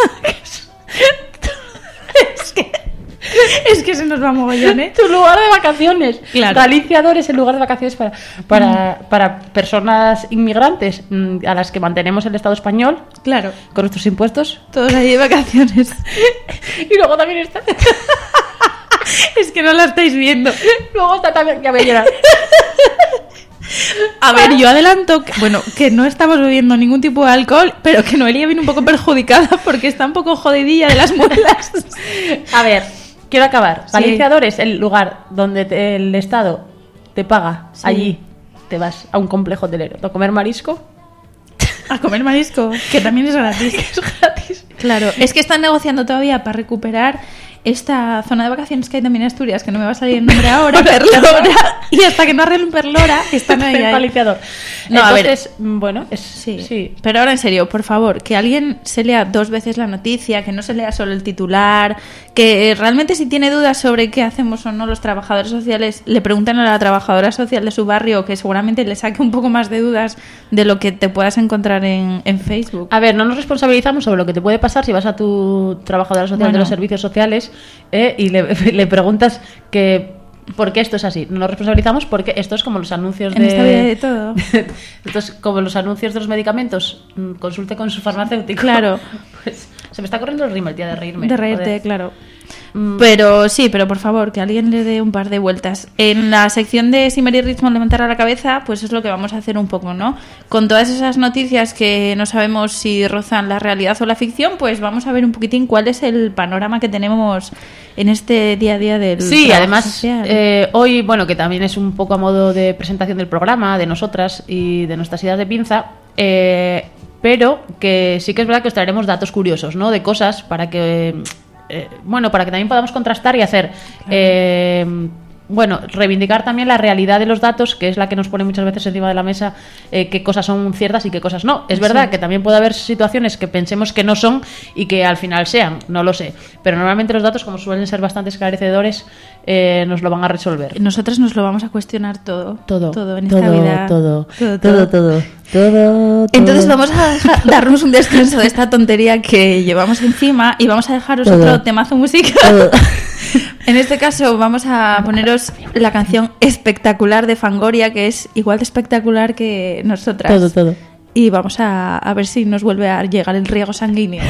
S1: es que... Es que se nos va mogollón, ¿eh?
S2: Tu lugar de vacaciones.
S1: Claro.
S2: Galicia Dor es el lugar de vacaciones para, para, mm. para personas inmigrantes a las que mantenemos el Estado español.
S1: Claro.
S2: Con nuestros impuestos.
S1: Todos ahí de vacaciones.
S2: Y luego también está...
S1: Es que no la estáis viendo.
S2: Luego está también... Ya voy a llorar.
S1: A ver, yo adelanto, que, bueno, que no estamos bebiendo ningún tipo de alcohol, pero que Noelia viene un poco perjudicada porque está un poco jodidilla de las muelas.
S2: A ver, quiero acabar.
S1: Sí.
S2: Galicia Dor es el lugar donde te, el Estado te paga.
S1: Sí.
S2: Allí te vas a un complejo hotelero a comer marisco.
S1: A comer marisco, que también es gratis.
S2: Es gratis.
S1: Claro, es que están negociando todavía para recuperar esta zona de vacaciones que hay también en Asturias, que no me va a salir el nombre ahora, Perlora, y hasta que no arreglen Perlora, están ahí. ahí.
S2: Galicia Dor.
S1: No, a ver.
S2: Entonces, bueno, es,
S1: Sí.
S2: sí.
S1: Pero ahora en serio, por favor, que alguien se lea dos veces la noticia, que no se lea solo el titular, que realmente si tiene dudas sobre qué hacemos o no los trabajadores sociales, le pregunten a la trabajadora social de su barrio, que seguramente le saque un poco más de dudas de lo que te puedas encontrar en, en Facebook.
S2: A ver, no nos responsabilizamos sobre lo que te puede pasar si vas a tu trabajadora social
S1: Bueno.
S2: de los servicios sociales eh, y le, le preguntas que por qué esto es así. No nos responsabilizamos porque esto es como los anuncios
S1: En
S2: de...
S1: esta vida hay de todo.
S2: Esto es como los anuncios de los medicamentos. Mm, Consulte con su farmacéutico.
S1: Claro.
S2: Pues se me está corriendo el rímel, tía, de reírme.
S1: De reírte,
S2: Joder.
S1: claro.
S2: Mm.
S1: Pero sí, pero por favor, que alguien le dé un par de vueltas. En la sección de Si Mary Richmond levantara la cabeza, pues es lo que vamos a hacer un poco, ¿no? Con todas esas noticias que no sabemos si rozan la realidad o la ficción, pues vamos a ver un poquitín cuál es el panorama que tenemos en este día a día del
S2: Sí,
S1: trabajo
S2: además,
S1: social.
S2: eh, hoy, bueno, que también es un poco a modo de presentación del programa, de nosotras y de nuestras ideas de pinza, eh, pero que sí que es verdad que os traeremos datos curiosos, ¿no? De cosas para que... Eh, bueno, para que también podamos contrastar y hacer, claro. eh, bueno, reivindicar también la realidad de los datos, que es la que nos pone muchas veces encima de la mesa, eh, qué cosas son ciertas y qué cosas no. Es verdad sí. que también puede haber situaciones que pensemos que no son y que al final sean, no lo sé. Pero normalmente los datos, como suelen ser bastante esclarecedores, eh, nos lo van a resolver.
S1: Nosotros nos lo vamos a cuestionar todo.
S2: Todo.
S1: Todo en
S2: todo,
S1: esta vida.
S2: Todo.
S1: Todo,
S2: todo. todo. Todo,
S1: Entonces vamos a dejar, darnos un descanso de esta tontería que llevamos encima y vamos a dejaros
S2: todo.
S1: otro temazo musical. En este caso vamos a poneros la canción Espectacular de Fangoria, que es igual de espectacular que nosotras.
S2: Todo, todo.
S1: Y vamos a, a ver si nos vuelve a llegar el riego sanguíneo.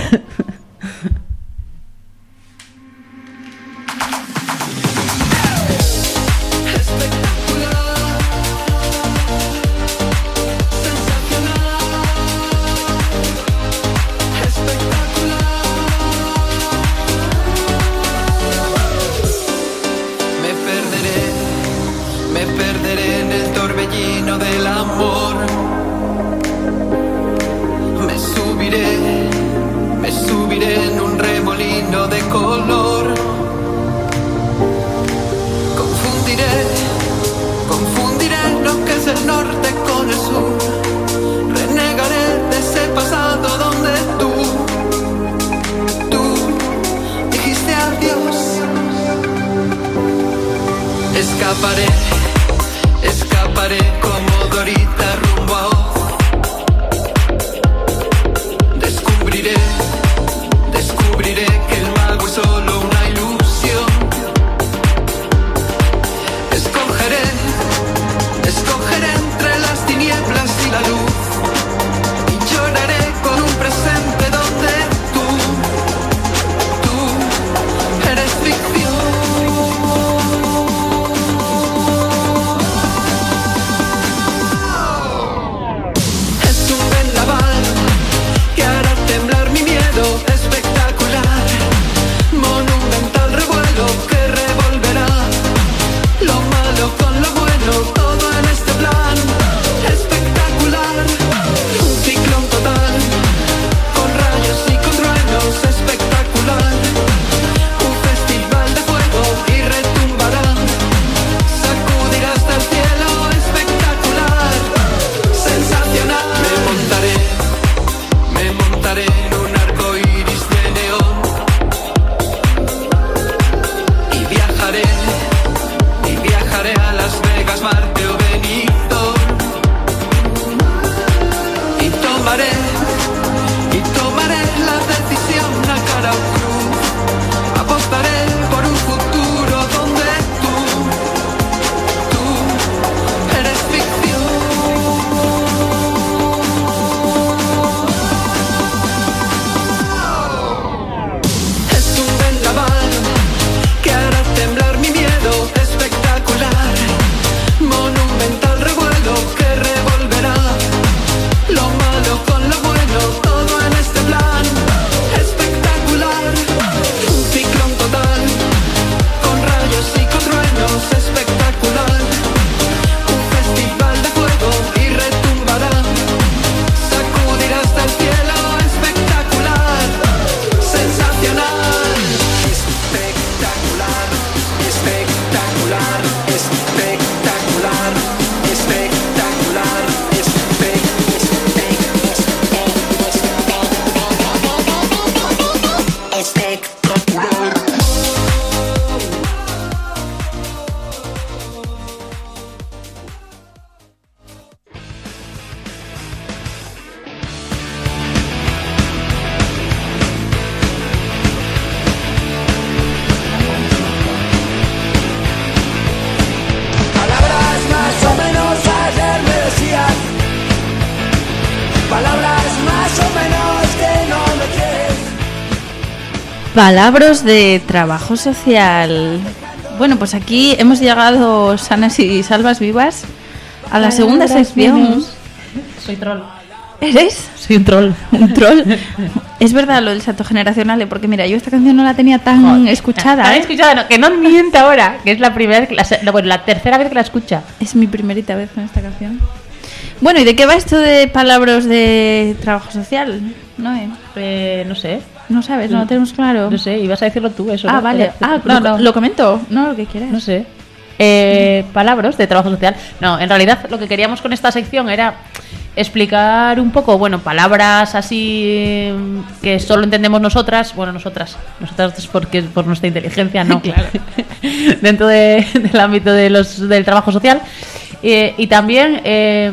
S1: Palabras de trabajo social. Bueno, pues aquí hemos llegado sanas y salvas vivas a la segunda sección.
S2: Soy troll.
S1: ¿Eres?
S2: Soy un troll.
S1: Un troll. Es verdad lo del salto generacional, ¿eh? Porque mira, yo esta canción no la tenía tan
S2: Joder,
S1: escuchada.
S2: ¿Tan
S1: ¿eh?
S2: escuchada? No, que no mienta ahora, que es la primera vez que la, la- bueno, la tercera vez que la escucha.
S1: Es mi primerita vez con esta canción. Bueno, ¿y de qué va esto de palabras de trabajo social? ¿No, eh?
S2: Eh, no sé,
S1: No sabes, no lo tenemos claro.
S2: no sé, ibas a decirlo tú eso.
S1: Ah,
S2: ¿no?
S1: vale.
S2: Eh,
S1: Ah,
S2: no,
S1: lo,
S2: no,
S1: lo comento. No, lo que quieras.
S2: no sé. Eh, palabras de trabajo social. No, en realidad lo que queríamos con esta sección era explicar un poco, bueno, palabras así eh, que solo entendemos nosotras, bueno, nosotras, nosotras porque por nuestra inteligencia, no, claro, dentro de- del ámbito de los, del trabajo social, eh, y también eh,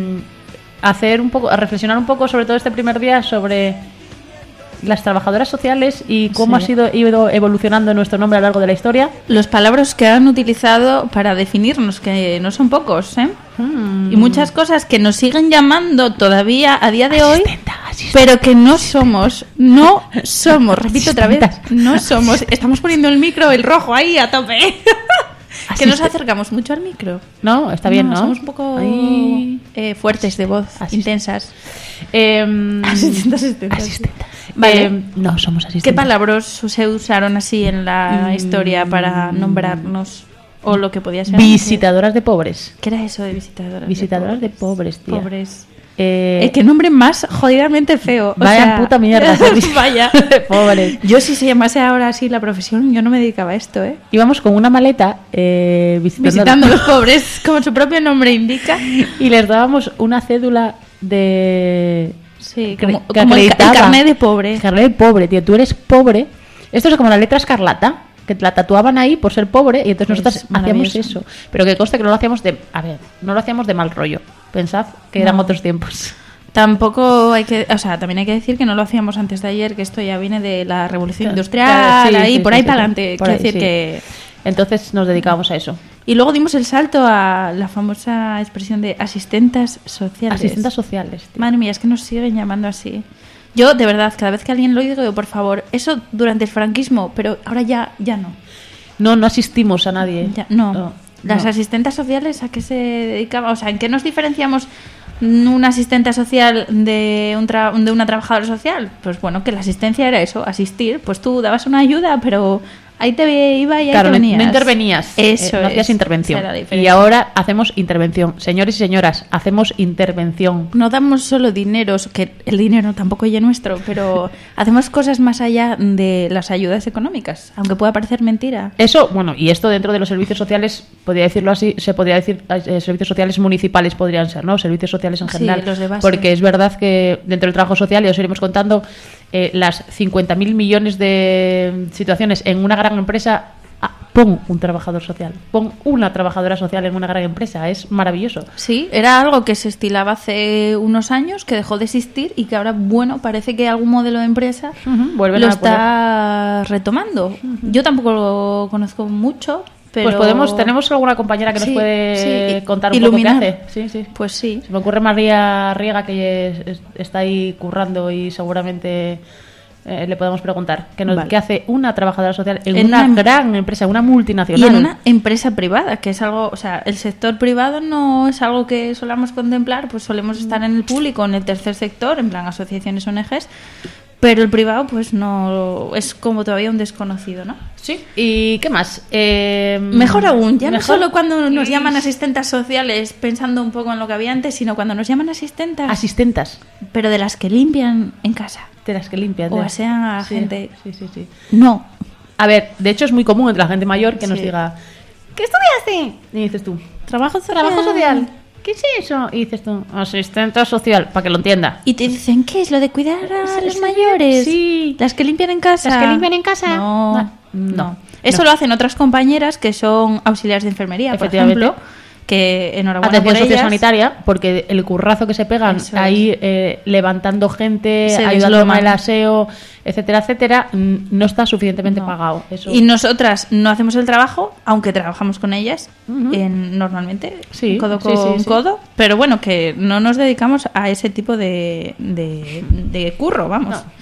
S2: hacer un poco, reflexionar un poco sobre todo este primer día sobre las trabajadoras sociales y cómo
S1: Sí.
S2: ha sido ido evolucionando nuestro nombre a lo largo de la historia.
S1: Los palabras que han utilizado para definirnos, que no son pocos, ¿eh?
S2: Mm.
S1: Y muchas cosas que nos siguen llamando todavía a día de hoy,
S2: Asistenta, asistenta.
S1: pero que no somos, no somos, repito otra vez, no somos. Estamos poniendo el micro, el rojo ahí a tope. Que nos
S2: Asiste-
S1: acercamos mucho al micro.
S2: No, está bien, ¿no?
S1: Somos un poco
S2: Ahí.
S1: eh, fuertes de voz,
S2: Asiste-
S1: intensas.
S2: Eh,
S1: Asistenta, asistenta.
S2: asistenta.
S1: Vale.
S2: Eh, no, somos asistentes.
S1: ¿Qué palabras se usaron así en la
S2: Mm.
S1: historia para nombrarnos? O lo que podía ser.
S2: Visitadoras de pobres.
S1: ¿Qué era eso de visitadoras?
S2: Visitadoras de pobres, tía.
S1: Pobres.
S2: Eh,
S1: Eh, qué nombre más jodidamente feo. O
S2: Vaya
S1: sea,
S2: puta mierda.
S1: Vaya.
S2: de pobres.
S1: Yo si se llamase ahora así la profesión, yo no me dedicaba a esto, ¿eh?
S2: Íbamos con una maleta eh, visitando,
S1: Visitando a los pobres, como su propio nombre indica.
S2: y les dábamos una cédula de...
S1: Sí,
S2: que-
S1: como,
S2: que
S1: como el, ca- el
S2: acreditaba-
S1: carnet de pobre.
S2: Carnet de pobre, tío. Tú eres pobre. Esto es como la letra escarlata, que te la tatuaban ahí por ser pobre y entonces
S1: Es
S2: nosotros hacíamos
S1: maravilloso.
S2: eso. Pero que conste que no lo hacíamos de... A ver, no lo hacíamos de mal rollo. Pensad que eran
S1: No.
S2: otros tiempos.
S1: Tampoco hay que, o sea, también hay que decir que no lo hacíamos antes de ayer, que esto ya viene de la revolución
S2: Claro,
S1: industrial,
S2: claro, sí,
S1: ahí,
S2: sí,
S1: por
S2: sí,
S1: ahí
S2: sí,
S1: para
S2: sí.
S1: adelante.
S2: Por
S1: Quiero
S2: ahí,
S1: decir
S2: sí.
S1: que...
S2: Entonces nos dedicábamos a eso.
S1: Y luego dimos el salto a la famosa expresión de asistentas sociales.
S2: Asistentes sociales. tío.
S1: Madre mía, es que nos siguen llamando así. Yo, de verdad, cada vez que alguien lo digo, digo, por favor, eso durante el franquismo, pero ahora ya, ya no.
S2: No, no asistimos a nadie.
S1: Ya, no.
S2: No,
S1: Las
S2: no.
S1: asistentes sociales, ¿a qué se dedicaban? O sea, ¿en qué nos diferenciamos una asistente social de, un tra- de una trabajadora social? Pues bueno, que la asistencia era eso, asistir. Pues tú dabas una ayuda, pero ahí te iba y ahí
S2: Claro,
S1: te
S2: no,
S1: venías.
S2: no intervenías.
S1: Eso
S2: eh, no hacías
S1: es,
S2: intervención.
S1: esa era la
S2: Y
S1: diferencia.
S2: ahora hacemos intervención. Señores y señoras, hacemos intervención.
S1: No damos solo dineros, que el dinero tampoco es nuestro, pero hacemos cosas más allá de las ayudas económicas, aunque pueda parecer mentira.
S2: Eso, bueno, y esto dentro de los servicios sociales, podría decirlo así, se podría decir, eh, servicios sociales municipales podrían ser, ¿no? Servicios sociales en
S1: Sí,
S2: general.
S1: los de base.
S2: Porque es verdad que dentro del trabajo social, y os iremos contando, eh, las cincuenta mil millones de situaciones en una gran empresa. Ah, pon un trabajador social, pon una trabajadora social en una gran empresa, es maravilloso.
S1: Sí, era algo que se estilaba hace unos años, que dejó de existir y que ahora, bueno, parece que algún modelo de empresa
S2: Ujú, vuelven
S1: lo
S2: a poner.
S1: está retomando. Yo tampoco lo conozco mucho, pero...
S2: Pues podemos, tenemos alguna compañera que nos
S1: Sí,
S2: puede
S1: sí, y-
S2: contar un
S1: iluminar.
S2: poco qué hace. Sí, sí.
S1: Pues sí.
S2: Se me ocurre María Riega, que es- es- está ahí currando y seguramente eh, le podemos preguntar qué, nos,
S1: Vale.
S2: qué hace una trabajadora social en,
S1: En
S2: una,
S1: una em-
S2: gran empresa, una
S1: Y
S2: multinacional.
S1: en una empresa privada, que es algo, o sea, el sector privado no es algo que solamos contemplar, pues solemos estar en el público, en el tercer sector, en plan asociaciones, O N Ges, pero el privado pues no, es como todavía un desconocido, ¿no?
S2: Sí. ¿Y qué más? Eh,
S1: Mejor aún, ya no
S2: mejor-
S1: solo cuando nos llaman asistentas sociales pensando un poco en lo que había antes, sino cuando nos llaman asistentas,
S2: Asistentas,
S1: pero de las que limpian en casa.
S2: de las que limpian.
S1: O
S2: de-
S1: asean a
S2: Sí,
S1: gente.
S2: Sí, sí, sí.
S1: No.
S2: A ver, de hecho es muy común entre la gente mayor que nos
S1: Sí.
S2: diga, ¿qué estudiaste? Y dices tú,
S1: Trabajo social.
S2: trabajo social. ¿Qué es eso? Y dices tú, asistente social, para que lo entienda.
S1: Y te dicen, ¿qué es lo de cuidar a
S2: Sí,
S1: los
S2: sí,
S1: mayores?
S2: sí.
S1: Las que limpian en casa.
S2: ¿Las que limpian en casa?
S1: No,
S2: No.
S1: no.
S2: No.
S1: Eso
S2: No.
S1: lo hacen otras compañeras que son auxiliares de enfermería, por
S2: Efectivamente.
S1: ejemplo, que enhorabuena
S2: Atención
S1: por ellas.
S2: sociosanitaria, porque el currazo que se pegan
S1: Eso
S2: ahí eh, levantando gente,
S1: Se
S2: ayudando con
S1: desloman.
S2: el aseo, etcétera, etcétera, mm, no está suficientemente
S1: No.
S2: pagado. Eso.
S1: Y nosotras no hacemos el trabajo, aunque trabajamos con ellas
S2: Ujú.
S1: en, normalmente,
S2: Sí,
S1: codo
S2: sí,
S1: con
S2: sí, sí.
S1: codo, pero bueno, que no nos dedicamos a ese tipo de, de, de curro, vamos.
S2: No.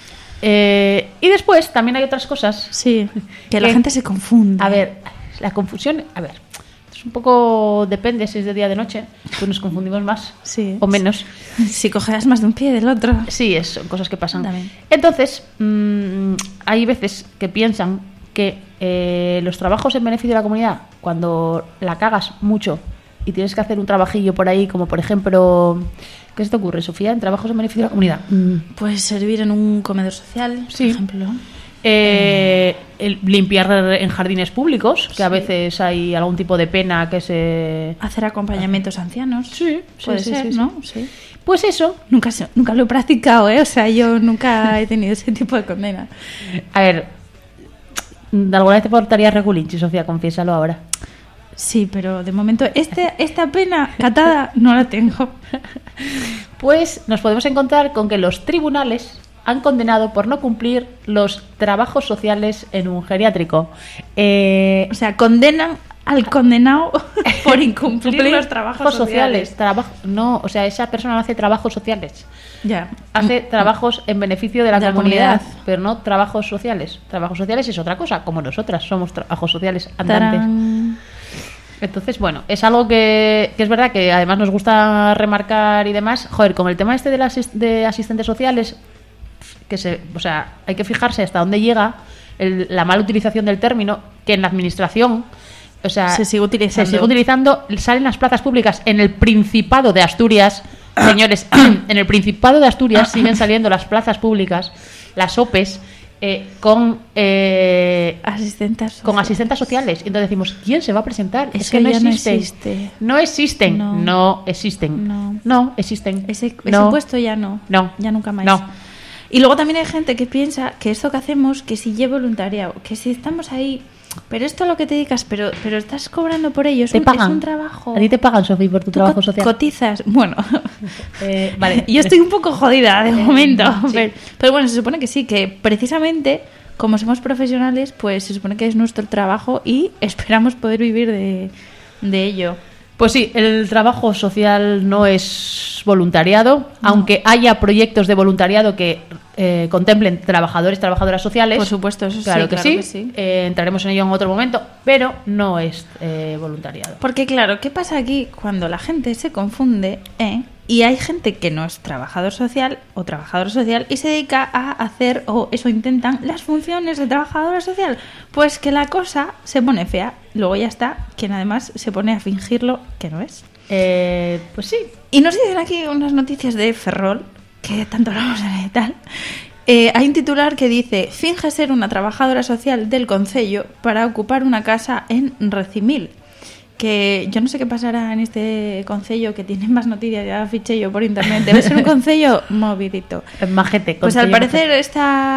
S2: Eh, y después también hay otras cosas.
S1: Sí, que la
S2: que-
S1: gente se confunde.
S2: A ver, la confusión, a ver, es un poco, depende si es de día o de noche, pues nos confundimos más
S1: Sí.
S2: o menos.
S1: Si cogerás más de un pie del otro.
S2: Sí, es, son cosas que pasan.
S1: También.
S2: Entonces, mmm, hay veces que piensan que eh, los trabajos en beneficio de la comunidad, cuando la cagas mucho y tienes que hacer un trabajillo por ahí, como por ejemplo, ¿qué se te ocurre, Sofía, en trabajos en beneficio de la comunidad? Mm,
S1: Pues servir en un comedor social,
S2: Sí.
S1: por ejemplo.
S2: Eh, el limpiar en jardines públicos, que a veces hay algún tipo de pena que se...
S1: Hacer acompañamientos a ancianos.
S2: Sí,
S1: puede
S2: sí, sí,
S1: ser,
S2: sí, sí.
S1: ¿no? Sí.
S2: Pues eso,
S1: Nunca, se- nunca lo he practicado, ¿eh? O sea, yo nunca he tenido ese tipo de condena.
S2: a ver, ¿alguna vez te portarías regulinchi, Sofía? Confiésalo ahora.
S1: Sí, pero de momento este, esta pena catada no la tengo.
S2: Pues nos podemos encontrar con que los tribunales han condenado por no cumplir los trabajos sociales en un geriátrico. Eh,
S1: O sea, condenan al condenado por incumplir los trabajos sociales.
S2: Trabajo, no, o sea, esa persona no hace trabajos sociales.
S1: Ya.
S2: Hace trabajos en beneficio de la,
S1: De la
S2: comunidad,
S1: comunidad.
S2: pero no trabajos sociales. Trabajos sociales es otra cosa, como nosotras somos trabajos sociales andantes.
S1: Tarán.
S2: Entonces, bueno, es algo que, que es verdad que además nos gusta remarcar y demás. Joder, con el tema este de, las, asis- de asistentes sociales, que se, o sea, hay que fijarse hasta dónde llega el- la mala utilización del término, que en la administración, o sea,
S1: Se sigue utilizando.
S2: se sigue utilizando, salen las plazas públicas en el Principado de Asturias, señores, en el Principado de Asturias siguen saliendo las plazas públicas, las O P Es, eh, con eh,
S1: Asistentes
S2: con
S1: sociales.
S2: asistentes sociales. Y entonces decimos, ¿quién se va a presentar? es
S1: Eso
S2: que no
S1: ya no
S2: existe.
S1: existe.
S2: No existen.
S1: No.
S2: No, existen.
S1: No.
S2: No existen.
S1: Ese, ese
S2: No.
S1: puesto ya no.
S2: No.
S1: Ya nunca más.
S2: No.
S1: Y luego también hay gente que piensa que esto que hacemos, que si llevo voluntariado, que si estamos ahí, pero esto es lo que te dedicas, pero, pero estás cobrando por ello, es,
S2: ¿Te
S1: un,
S2: pagan?
S1: es un trabajo.
S2: ¿A ti te pagan, Sofía, por tu
S1: Tú
S2: trabajo
S1: co-
S2: social?
S1: cotizas. Bueno,
S2: Eh, vale.
S1: yo estoy un poco jodida de momento.
S2: sí.
S1: Pero, pero bueno, se supone que sí, que precisamente como somos profesionales, pues se supone que es nuestro trabajo y esperamos poder vivir de, de ello.
S2: Pues sí, el trabajo social no es voluntariado, aunque haya proyectos de voluntariado que eh, contemplen trabajadores, trabajadoras sociales.
S1: Por supuesto, eso sí,
S2: claro que
S1: claro
S2: sí.
S1: que sí.
S2: Eh, entraremos en ello en otro momento, pero no es eh, voluntariado.
S1: Porque claro, ¿qué pasa aquí cuando la gente se confunde, eh? Y hay gente que no es trabajador social o trabajadora social y se dedica a hacer, o eso intentan, las funciones de trabajadora social? Pues que la cosa se pone fea. Luego ya está, quien además se pone a fingirlo que no es.
S2: Eh, pues sí.
S1: Y nos dicen aquí unas noticias de Ferrol, que tanto hablamos de tal. Eh, hay un titular que dice: finge ser una trabajadora social del concello para ocupar una casa en Recimil. Que yo no sé qué pasará en este concello, que tiene más noticias, ya fiché yo por internet. Debe ser un concello movidito.
S2: Majete.
S1: Pues al
S2: concello
S1: parecer
S2: majete.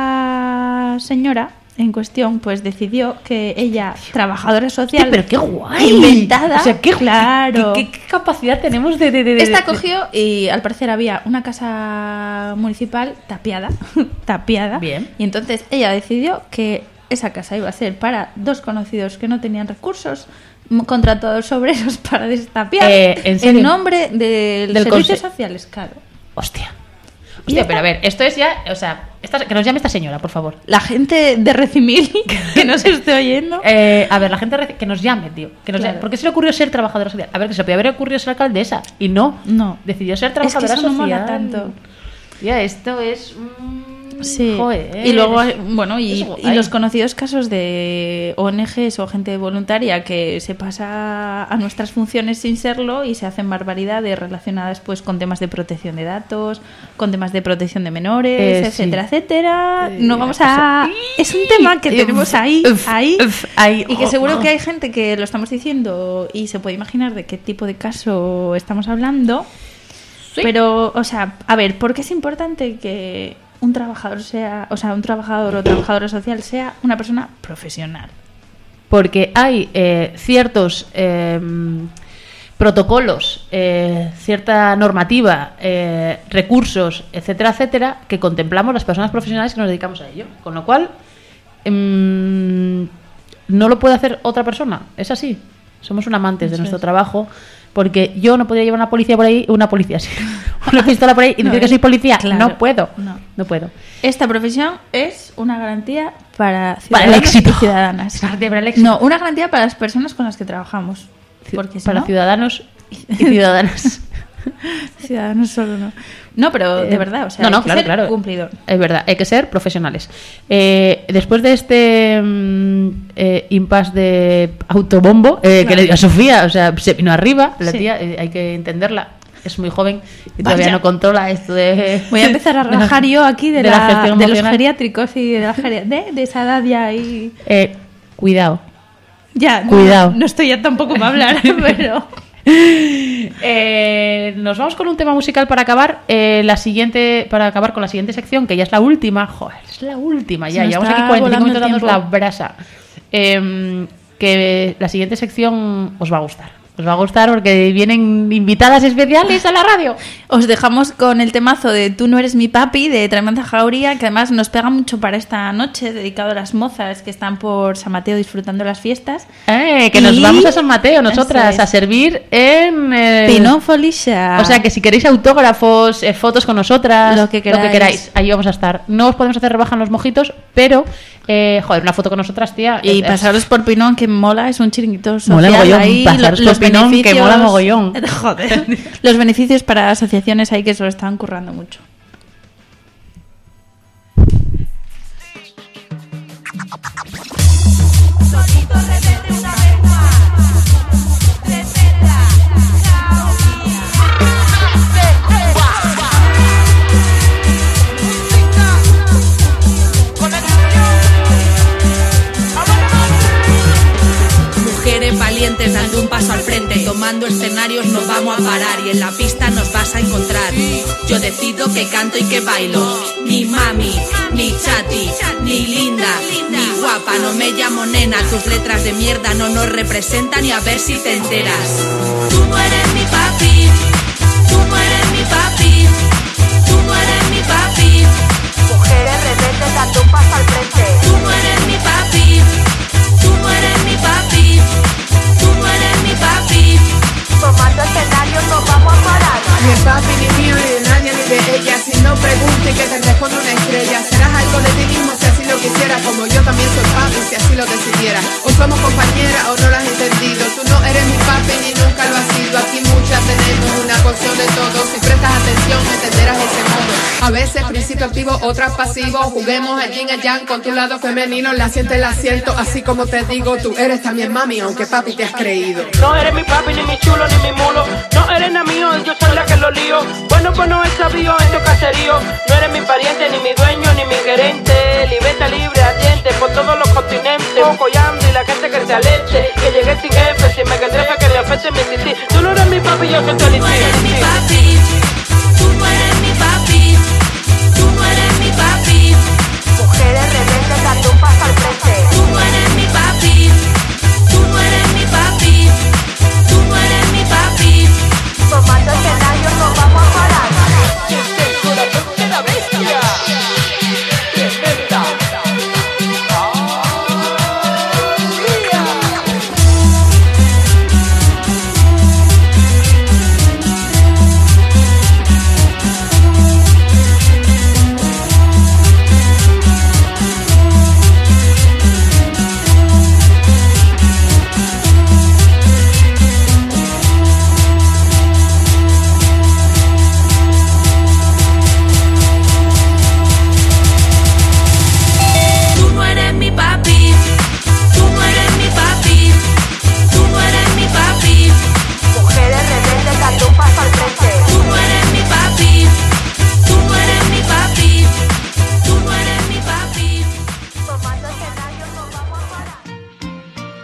S1: esta señora en cuestión pues decidió que ella, trabajadora social,
S2: Pero qué guay.
S1: inventada,
S2: O sea, qué,
S1: claro,
S2: qué, qué- qué capacidad tenemos de... de, de- de-
S1: esta
S2: de-
S1: cogió y al parecer había una casa municipal tapiada, tapiada,
S2: Bien.
S1: y entonces ella decidió que esa casa iba a ser para dos conocidos que no tenían recursos, m- contrató a dos obreros para destapiar
S2: Eh, ¿en serio?
S1: nombre del,
S2: Del
S1: servicios
S2: conse-
S1: sociales, claro.
S2: Hostia.
S1: Y
S2: Hostia,
S1: ya
S2: pero a
S1: está.
S2: ver, esto es ya... O sea, esta- que nos llame esta señora, por favor.
S1: La gente de Recimil que nos esté oyendo.
S2: Eh, a ver, la gente reci- que nos llame, tío. Que nos
S1: Claro.
S2: llame. ¿Por qué se le ocurrió ser trabajadora social? A ver, que se le podía haber ocurrido ser alcaldesa. Y no.
S1: No.
S2: Decidió ser
S1: Es que
S2: trabajadora
S1: eso no
S2: social.
S1: mola tanto.
S2: Ya, esto es... mm,
S1: Sí,
S2: joder,
S1: y luego,
S2: es-
S1: bueno, y,
S2: es
S1: y
S2: guay.
S1: los conocidos casos de O N Ges o gente voluntaria que se pasa a nuestras funciones sin serlo y se hacen barbaridades relacionadas pues con temas de protección de datos, con temas de protección de menores,
S2: Eh, sí.
S1: etcétera, etcétera.
S2: Eh,
S1: No vamos
S2: la
S1: a... Es un tema que
S2: Uf,
S1: tenemos ahí,
S2: uf,
S1: ahí,
S2: uf, ahí.
S1: y que
S2: Oh,
S1: seguro
S2: oh.
S1: que hay gente que lo estamos diciendo y se puede imaginar de qué tipo de caso estamos hablando.
S2: Sí.
S1: Pero, o sea, a ver, ¿por qué es importante que un trabajador sea, o sea, un trabajador o trabajadora social sea una persona profesional?
S2: Porque hay eh, ciertos eh, protocolos, eh, cierta normativa, eh, recursos, etcétera, etcétera, que contemplamos las personas profesionales que nos dedicamos a ello. Con lo cual, em, no lo puede hacer otra persona. ¿Es así? O Somos un amantes de
S1: Eso
S2: nuestro
S1: es.
S2: trabajo, porque yo no podría llevar una policía por ahí, una policía sí, una pistola por ahí y
S1: No,
S2: decir que soy policía.
S1: claro.
S2: No puedo,
S1: No.
S2: no puedo.
S1: Esta profesión es una garantía para
S2: Para el
S1: ciudadanos
S2: éxito.
S1: y ciudadanas.
S2: Es garantía para el éxito.
S1: No, una garantía para las personas con las que trabajamos. Porque si
S2: Para
S1: no,
S2: ciudadanos y ciudadanas.
S1: ciudadanos solo no. No, pero de verdad, o sea,
S2: no, no,
S1: hay que
S2: claro,
S1: ser
S2: claro.
S1: cumplidor.
S2: Es verdad, hay que ser profesionales. Eh, después de este mm, eh, impasse de autobombo eh, que
S1: Claro.
S2: le dio a Sofía, o sea, se vino arriba, la
S1: Sí.
S2: tía, eh, hay que entenderla. Es muy joven y
S1: Vaya.
S2: todavía no controla esto de.
S1: Voy a empezar a
S2: de la-
S1: rajar yo aquí de,
S2: de la
S1: la,
S2: gestión
S1: de los
S2: emocional.
S1: geriátricos y de la geria- de, de esa edad ya ahí.
S2: Eh, cuidado.
S1: Ya, no-
S2: Cuidado.
S1: No, estoy ya tampoco para hablar, pero.
S2: Eh, nos vamos con un tema musical para acabar. Eh, la siguiente, para acabar con la siguiente sección, que ya es la última. Joder, es la última ya.
S1: Se nos
S2: Llevamos
S1: está
S2: aquí cuarenta y cinco
S1: volando
S2: minutos
S1: el
S2: dándonos la
S1: tiempo.
S2: brasa. Eh, que la siguiente sección os va a gustar. Os va a gustar porque vienen invitadas especiales a la radio.
S1: Os dejamos con el temazo de Tú no eres mi papi, de Tremenda Jauría, que además nos pega mucho para esta noche, dedicado a las mozas que están por San Mateo disfrutando las fiestas.
S2: Eh, que nos
S1: Y-
S2: vamos a San Mateo, nosotras,
S1: Eso es.
S2: a servir en... eh,
S1: Pinot Folicia.
S2: O sea que si queréis autógrafos, eh, fotos con nosotras,
S1: Lo que queráis.
S2: ahí vamos a estar. No os podemos hacer rebaja en los mojitos, pero, eh, joder, una foto con nosotras, tía.
S1: Y
S2: es- es-
S1: pasaros por Pinón, que mola, es un chiringuito social.
S2: Mola mogollón,
S1: ahí,
S2: pasaros
S1: lo-
S2: por Pinón, que mola mogollón.
S1: Joder. Los beneficios para asociaciones ahí que se lo están currando mucho.
S7: Mujeres valientes dando un paso al frente, tomando escenarios nos vamos a parar y en la pista nos vas a encontrar. Yo decido que canto y que bailo, ni mami, ni chati, ni linda, ni guapa, no me llamo nena, tus letras de mierda no nos representan y a ver si te enteras. Tú no eres mi papi, tú no eres mi papi, tú no eres mi papi.
S8: Mujeres rebeldes dando un paso al frente.
S7: Tú no eres mi papi, tú no eres mi papi, tú no eres mi papi.
S8: Tomando escenarios nos vamos a parar.
S9: Ni es papi, ni mío, ni de nadie, ni de ella. Si no pregunte que te responda una estrella. Serás algo de ti mismo si así lo quisieras, como yo también soy papi si así lo decidiera. O somos compañeras o no lo has entendido. Tú no eres mi papi ni nunca lo has sido. Aquí muchas tenemos una porción de todo. Si prestas atención entenderás ese modo. A veces principio activo, otras pasivo. Juguemos al yin al yang con tu lado femenino. La siente, la siento, así como te digo. Tú eres también mami, aunque papi te has creído.
S10: No eres mi papi, ni mi chulo, ni mi mulo. No eres nada mío, yo soy la que lo lío. Bueno, pues no es sabio en tu caserío. No eres mi pariente, ni mi dueño, ni mi gerente. Libertad libre, ardiente, por todos los continentes. Cocollando y la gente que se aleche. Que llegué sin jefe, sin me que trepa, que le ofrece mi tití. Tú no eres mi papi, yo soy tu
S7: Tú no eres mi papi, tú no eres mi papi, tú no eres mi papi.
S8: Mujeres rebeldes dando un paso al frente.
S7: Tú no eres mi papi, tú no eres mi papi, tú no eres mi papi.
S8: Tomando escenarios nos vamos a parar.
S7: Tú no eres mi papi, tú no eres mi papi, tú no eres mi papi.
S8: Mujeres rebeldes dando un paso al frente.
S7: Tú no eres mi papi, tú no eres mi papi, tú no eres mi papi.
S8: Tomando escenarios nos vamos a parar.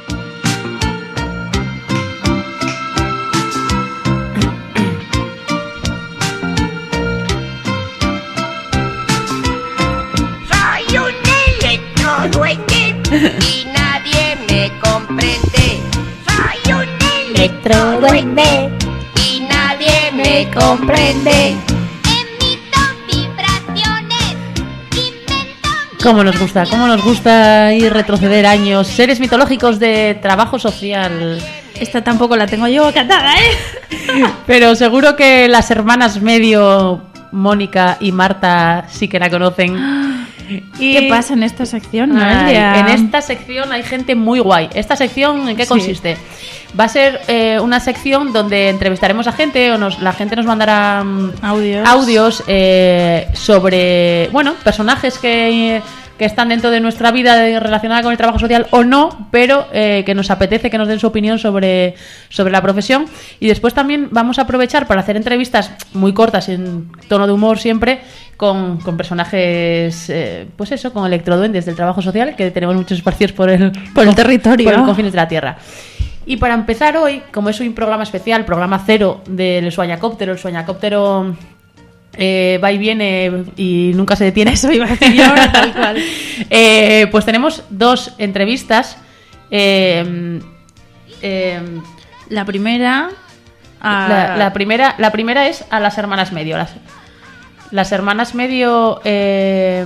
S11: Soy un electroduende y nadie me comprende. Soy un electroduende y nadie me comprende.
S6: Emito vibraciones, invento
S2: Cómo nos gusta, cómo nos gusta ir retroceder años. Seres mitológicos de trabajo social.
S1: Esta tampoco la tengo yo catada, ¿eh?
S2: Pero seguro que las hermanas medio, Mónica y Marta, sí que la conocen. Y...
S1: ¿Qué pasa en esta sección,
S2: Ay,
S1: Noelia?
S2: en esta sección hay gente muy guay. ¿Esta sección en qué
S1: Sí.
S2: consiste? Va a ser eh, una sección donde entrevistaremos a gente o nos, la gente nos mandará mm,
S1: Audios.
S2: audios eh, sobre, bueno, personajes que, que están dentro de nuestra vida de- relacionada con el trabajo social o no, pero eh, que nos apetece que nos den su opinión sobre, sobre la profesión. Y después también vamos a aprovechar para hacer entrevistas muy cortas, en tono de humor siempre, con, con personajes, eh, pues eso, con electroduendes del trabajo social, que tenemos muchos espacios por el,
S1: Por el territorio.
S2: por los confines de la Tierra. Y para empezar hoy, como es un programa especial, programa cero del Sueñacóptero, el Sueñacóptero eh, va y viene y nunca se detiene.
S1: Eso iba a decir yo ahora, tal cual.
S2: Eh, pues tenemos dos entrevistas. Eh, eh,
S1: La primera... a-
S2: la, la primera, la primera es a las hermanas Medio. Las, las hermanas Medio eh,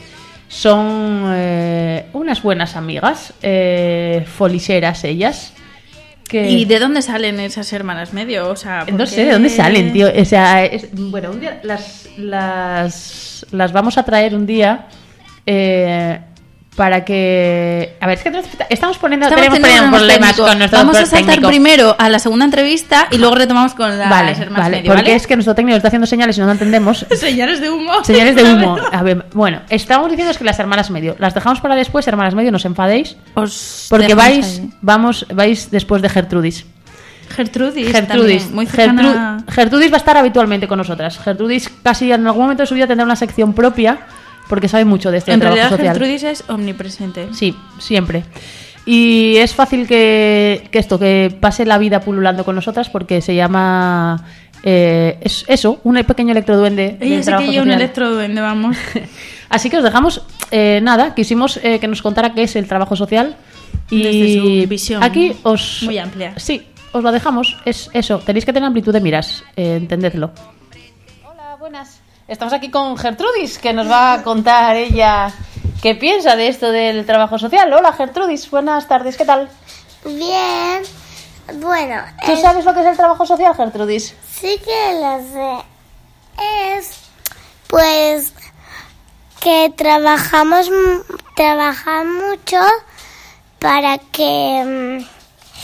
S2: son eh, unas buenas amigas, eh, folicheras ellas. Que...
S1: ¿Y de dónde salen esas hermanas medio? O sea, ¿por
S2: No
S1: qué?
S2: sé de dónde salen, tío. O sea, es- bueno, un día las, las, las vamos a traer un día eh, para que... A ver, es que nos- estamos poniendo,
S1: Estamos
S2: tenemos
S1: teniendo
S2: problemas
S1: técnicos.
S2: con nuestro
S1: Vamos a
S2: doctor
S1: saltar
S2: técnico.
S1: primero a la segunda entrevista y luego retomamos con las
S2: Vale,
S1: hermanas
S2: vale,
S1: medio,
S2: porque
S1: ¿vale?
S2: es que nuestro técnico está haciendo señales y no lo entendemos.
S1: Señales de humo.
S2: Señales de humo. A ver, bueno, estamos diciendo es que las hermanas medio. Las dejamos para después, hermanas medio, no os enfadéis.
S1: Os
S2: Porque
S1: dejamos
S2: vais,
S1: ahí.
S2: vamos, vais después de Gertrudis.
S1: Gertrudis.
S2: Gertrudis.
S1: también, muy
S2: Gertru-
S1: cercana.
S2: Gertrudis va a estar habitualmente con nosotras. Gertrudis casi en algún momento de su vida tendrá una sección propia porque sabe mucho de este
S1: En
S2: trabajo
S1: realidad
S2: social.
S1: Gertrudis es omnipresente.
S2: Sí, siempre. Y es fácil que, que esto, que pase la vida pululando con nosotras porque se llama... eh, es eso, un pequeño electroduende.
S1: Ella
S2: del
S1: sí
S2: trabajo
S1: que lleva un
S2: social.
S1: electroduende, vamos.
S2: Así que os dejamos, eh, nada, quisimos eh, que nos contara qué es el trabajo social. Y
S1: Desde su visión
S2: aquí os...
S1: muy amplia.
S2: Sí, os lo dejamos. Es eso, tenéis que tener amplitud de miras, eh, entendedlo. Hola, buenas. Estamos aquí con Gertrudis, que nos va a contar ella qué piensa de esto del trabajo social. Hola, Gertrudis, buenas tardes, ¿qué tal?
S12: Bien, bueno,
S2: ¿Tú
S12: es-
S2: sabes lo que es el trabajo social, Gertrudis?
S12: sí que lo sé. Es, pues, que trabajamos, m- trabajar mucho para que, mm,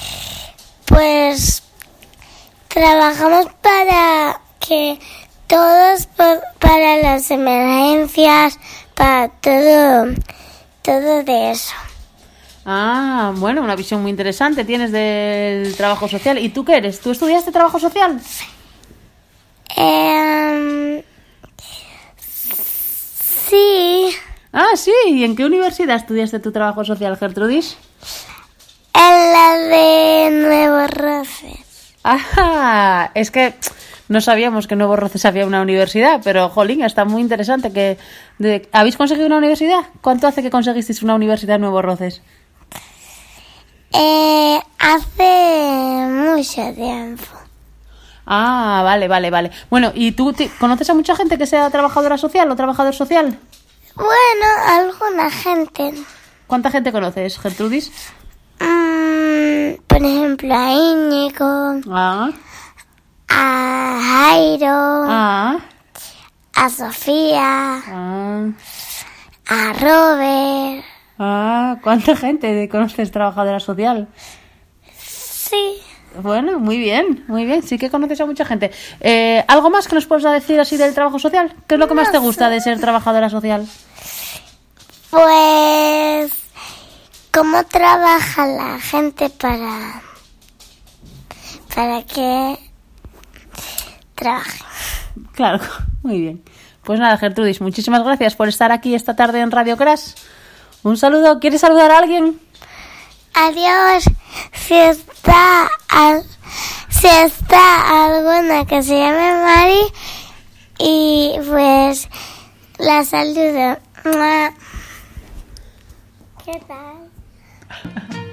S12: pues, trabajamos para que todos, po- para las emergencias, para todo, todo de eso.
S2: Ah, bueno, una visión muy interesante tienes del trabajo social. ¿Y tú qué eres? ¿Tú estudiaste trabajo social?
S12: Em, sí,
S2: Ah, sí. ¿Y en qué universidad estudiaste tu trabajo social, Gertrudis?
S12: en la de Nuevo Roces.
S2: Ah, es que no sabíamos que en Nuevo Roces había una universidad, pero, jolín, está muy interesante que... de- ¿Habéis conseguido una universidad? ¿Cuánto hace que conseguisteis una universidad en Nuevo Roces?
S12: Eh, hace mucho tiempo.
S2: Ah, vale, vale, vale. Bueno, ¿y tú ti- conoces a mucha gente que sea trabajadora social o trabajador social?
S12: Bueno, alguna gente.
S2: ¿Cuánta gente conoces, Gertrudis?
S12: Mm, por ejemplo, a Íñigo,
S2: Ah,
S12: a Jairo,
S2: ah,
S12: a Sofía,
S2: ah,
S12: a Robert.
S2: ah. ¿Cuánta gente conoces trabajadora social?
S12: Sí.
S2: Bueno, muy bien, muy bien. Sí que conoces a mucha gente. Eh, ¿Algo más que nos puedas decir así del trabajo social? ¿Qué es lo que más te gusta de ser trabajadora social?
S12: Pues, ¿cómo trabaja la gente para, para que trabaje?
S2: Claro, muy bien. Pues nada, Gertrudis, muchísimas gracias por estar aquí esta tarde en Radio Crash. Un saludo. ¿Quieres saludar a alguien?
S12: Adiós. Si está, al- si está alguna que se llame Mari, y pues la saludo. ¡Mua! ¿Qué tal?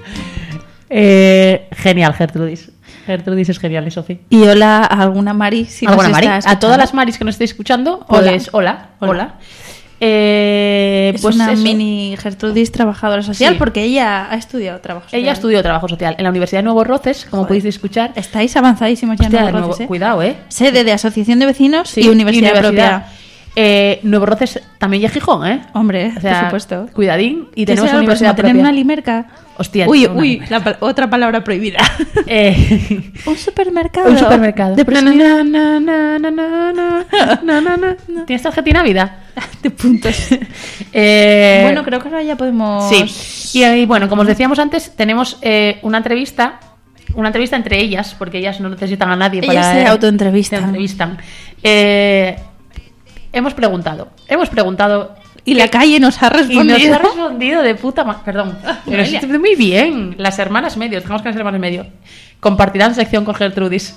S2: Eh, genial, Gertrudis. Gertrudis es genial, ¿eh, Sofi?
S1: Y hola a alguna Mari, si
S2: ¿Alguna
S1: nos
S2: Mari?
S1: está
S2: A
S1: escuchando.
S2: todas las Maris que nos estéis escuchando,
S1: Hola.
S2: pues hola, hola.
S1: Hola.
S2: Eh,
S1: Es
S2: pues
S1: una
S2: eso.
S1: mini Gertrudis trabajadora social
S2: Sí.
S1: porque ella ha estudiado trabajo social.
S2: Ella estudió trabajo social en la Universidad de Nuevo Roces, como
S1: Joder.
S2: podéis escuchar.
S1: Estáis avanzadísimos ya en
S2: Hostia,
S1: Nuevo
S2: Nuevo-
S1: Roces, ¿eh?
S2: Cuidado, ¿eh?
S1: Sede de asociación de vecinos
S2: Sí,
S1: y universidad, propia.
S2: Eh, Nuevo Roces también ya Gijón, ¿eh?
S1: Hombre,
S2: O sea,
S1: por supuesto.
S2: Cuidadín. Y
S1: ¿Qué
S2: tenemos
S1: será
S2: una
S1: lo próximo?
S2: universidad
S1: ¿Tener
S2: propia.
S1: una limerca?
S2: Hostia,
S1: Uy,
S2: una
S1: uy,
S2: limerca.
S1: la pa- otra palabra prohibida.
S2: Eh,
S1: Un supermercado.
S2: un supermercado.
S1: De proximidad.
S2: Na, na, na, na, na, na, na, na. ¿Tienes tarjeta Navidad?
S1: De puntos.
S2: Eh,
S1: Bueno, creo que ahora ya podemos...
S2: Sí. Y, y bueno, como os decíamos antes, tenemos eh, una entrevista, una entrevista entre ellas, porque ellas no necesitan a nadie
S1: Ellas
S2: para
S1: se autoentrevistan.
S2: se entrevistan. Eh, hemos preguntado, hemos preguntado
S1: Y la calle nos ha
S2: y
S1: respondido.
S2: nos ha respondido de puta madre. Perdón, pero
S1: Noelia.
S2: es muy bien. Las hermanas medio, tenemos que las hermanas medio. Compartirán sección con Gertrudis.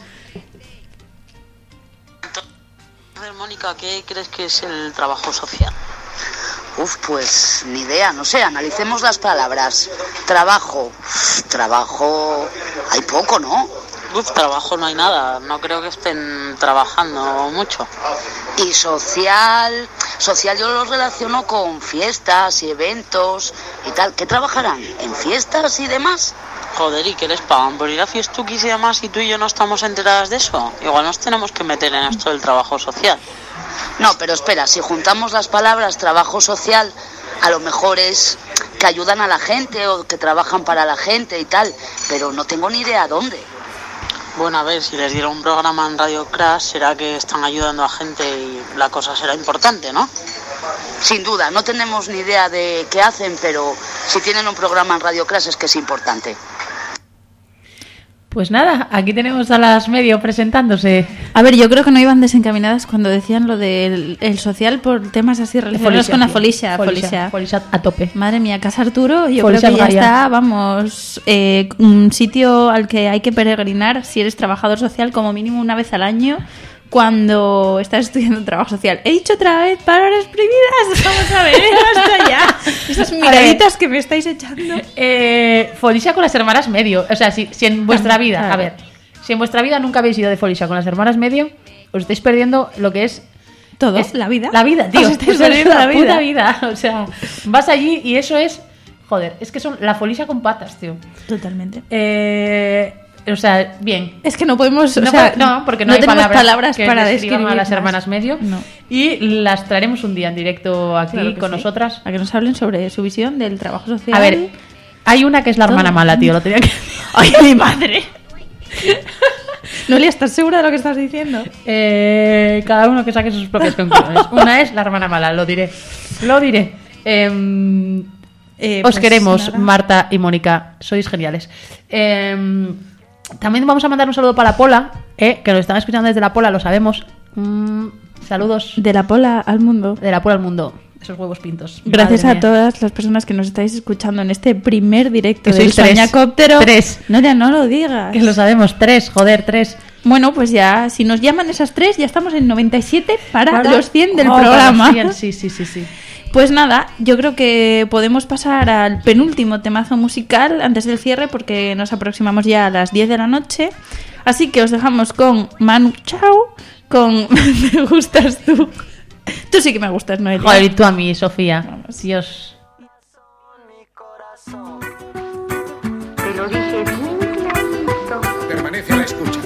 S13: Mónica, ¿qué crees que es el trabajo social?
S14: Uf, pues ni idea, no sé, analicemos las palabras. Trabajo, uf, trabajo, hay poco, ¿no?
S13: Uf, trabajo no hay nada, no creo que estén trabajando mucho.
S14: Y social, social yo lo relaciono con fiestas y eventos y tal. ¿Qué trabajarán? ¿En fiestas y demás?
S13: Joder, ¿y qué les pagan por ir a fiestuquis y demás y tú y yo no estamos enteradas de eso? Igual nos tenemos que meter en esto del trabajo social.
S14: No, pero espera, si juntamos las palabras trabajo social, a lo mejor es que ayudan a la gente o que trabajan para la gente y tal, pero no tengo ni idea dónde.
S13: Bueno, a ver, si les diera un programa en Radio Crash, será que están ayudando a gente y la cosa será importante, ¿no?
S14: Sin duda, no tenemos ni idea de qué hacen, pero si tienen un programa en Radio Crash es que es importante.
S2: Pues nada, aquí tenemos a las medio presentándose.
S1: A ver, yo creo que no iban desencaminadas cuando decían lo del el social por temas así relacionados
S2: Folicia,
S1: con la
S2: tío.
S1: folicia.
S2: Folicia,
S1: Folicia.
S2: folicia a tope.
S1: Madre mía, Casa Arturo, yo
S2: Folicia
S1: creo que ya
S2: Gaia.
S1: está, vamos, eh, un sitio al que hay que peregrinar si eres trabajador social como mínimo una vez al año cuando estás estudiando trabajo social. He dicho otra vez palabras prohibidas, vamos a ver, basta ya. Esas miraditas que me estáis echando.
S2: Eh, Folicia con las hermanas medio. O sea, si, si en vuestra vida,
S1: Claro.
S2: a ver, si en vuestra vida nunca habéis ido de Folicia con las hermanas medio, os estáis perdiendo lo que es
S1: Todo,
S2: es
S1: la vida.
S2: La vida, tío.
S1: Os estáis
S2: O sea, es
S1: perdiendo la
S2: puta
S1: vida.
S2: vida. O sea, vas allí y eso es. Joder, es que son la Folicia con patas, tío.
S1: Totalmente.
S2: Eh, o sea, bien.
S1: Es que no podemos, o
S2: No,
S1: sea,
S2: po- no, porque no,
S1: no
S2: hay
S1: tenemos
S2: palabras,
S1: palabras
S2: que
S1: para
S2: describan
S1: describir
S2: a las
S1: más.
S2: hermanas medio.
S1: No.
S2: Y las traeremos un día en directo aquí
S1: Claro que
S2: con
S1: sí.
S2: nosotras.
S1: A que nos hablen sobre su visión del trabajo social.
S2: A ver, hay una que es la
S1: Todo.
S2: hermana mala, tío. Lo tenía que
S1: ¡Ay, mi madre! Noelia, ¿estás segura de lo que estás diciendo?
S2: Eh, cada uno que saque sus propias conclusiones. Una es la hermana mala, lo diré. Lo diré. Em,
S1: Eh,
S2: os
S1: pues
S2: queremos,
S1: nada.
S2: Marta y Mónica. Sois geniales. Em, también vamos a mandar un saludo para Pola, eh, que nos están escuchando desde la Pola, lo sabemos. Mm, saludos
S1: De la pola al mundo.
S2: de la Pola al mundo. Esos huevos pintos.
S1: Gracias
S2: Madre
S1: a
S2: mía.
S1: todas las personas que nos estáis escuchando en este primer directo
S2: Que
S1: del
S2: sois tres.
S1: Soñacóptero.
S2: Tres.
S1: No, ya no lo digas.
S2: Que lo sabemos. Tres, joder, tres.
S1: Bueno, pues ya, si nos llaman esas tres, ya estamos en noventa y siete para,
S2: Para-
S1: los cien del
S2: Oh, para
S1: programa.
S2: los cien, Sí, sí, sí, sí.
S1: Pues nada, yo creo que podemos pasar al penúltimo temazo musical antes del cierre porque nos aproximamos ya a las diez de la noche. Así que os dejamos con Manu Chao, con Me gustas tú. Tú sí que me gustas, Noelia.
S2: Joder, y tú a mí, Sofía. Dios.
S8: Te lo dije bien clarito.
S15: Permanece a la escucha.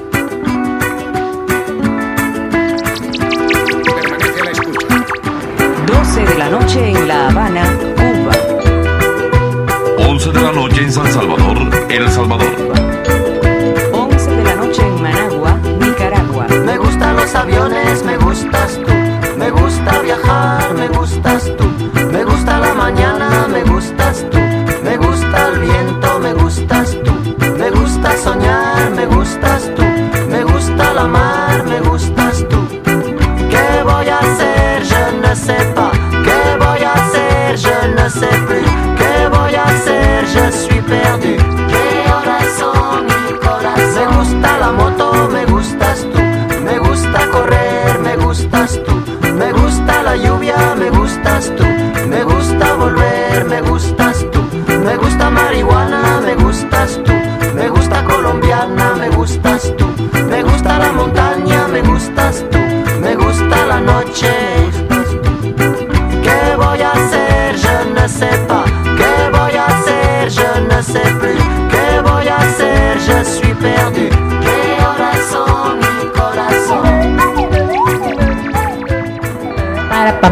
S15: Permanece a la escucha.
S16: doce de la noche en La Habana, Cuba.
S17: once de la noche en San Salvador, El Salvador.
S16: once de la noche en Managua, Nicaragua.
S18: Me gustan los aviones, me gustas tú. Me gusta viajar, me gustas tú. Me gusta la mañana, me gustas tú. Me gusta el viento, me gustas tú. Me gusta soñar, me gustas tú. Me gusta la mar, me gustas tú. ¿Qué voy a hacer? Je ne sais pas. ¿Qué voy a hacer? Je ne sais plus. ¿Qué voy a hacer? Je suis perdu. ¿Qué horas son, mi corazón? Me gusta la moto, me gustas tú. Me gusta correr, me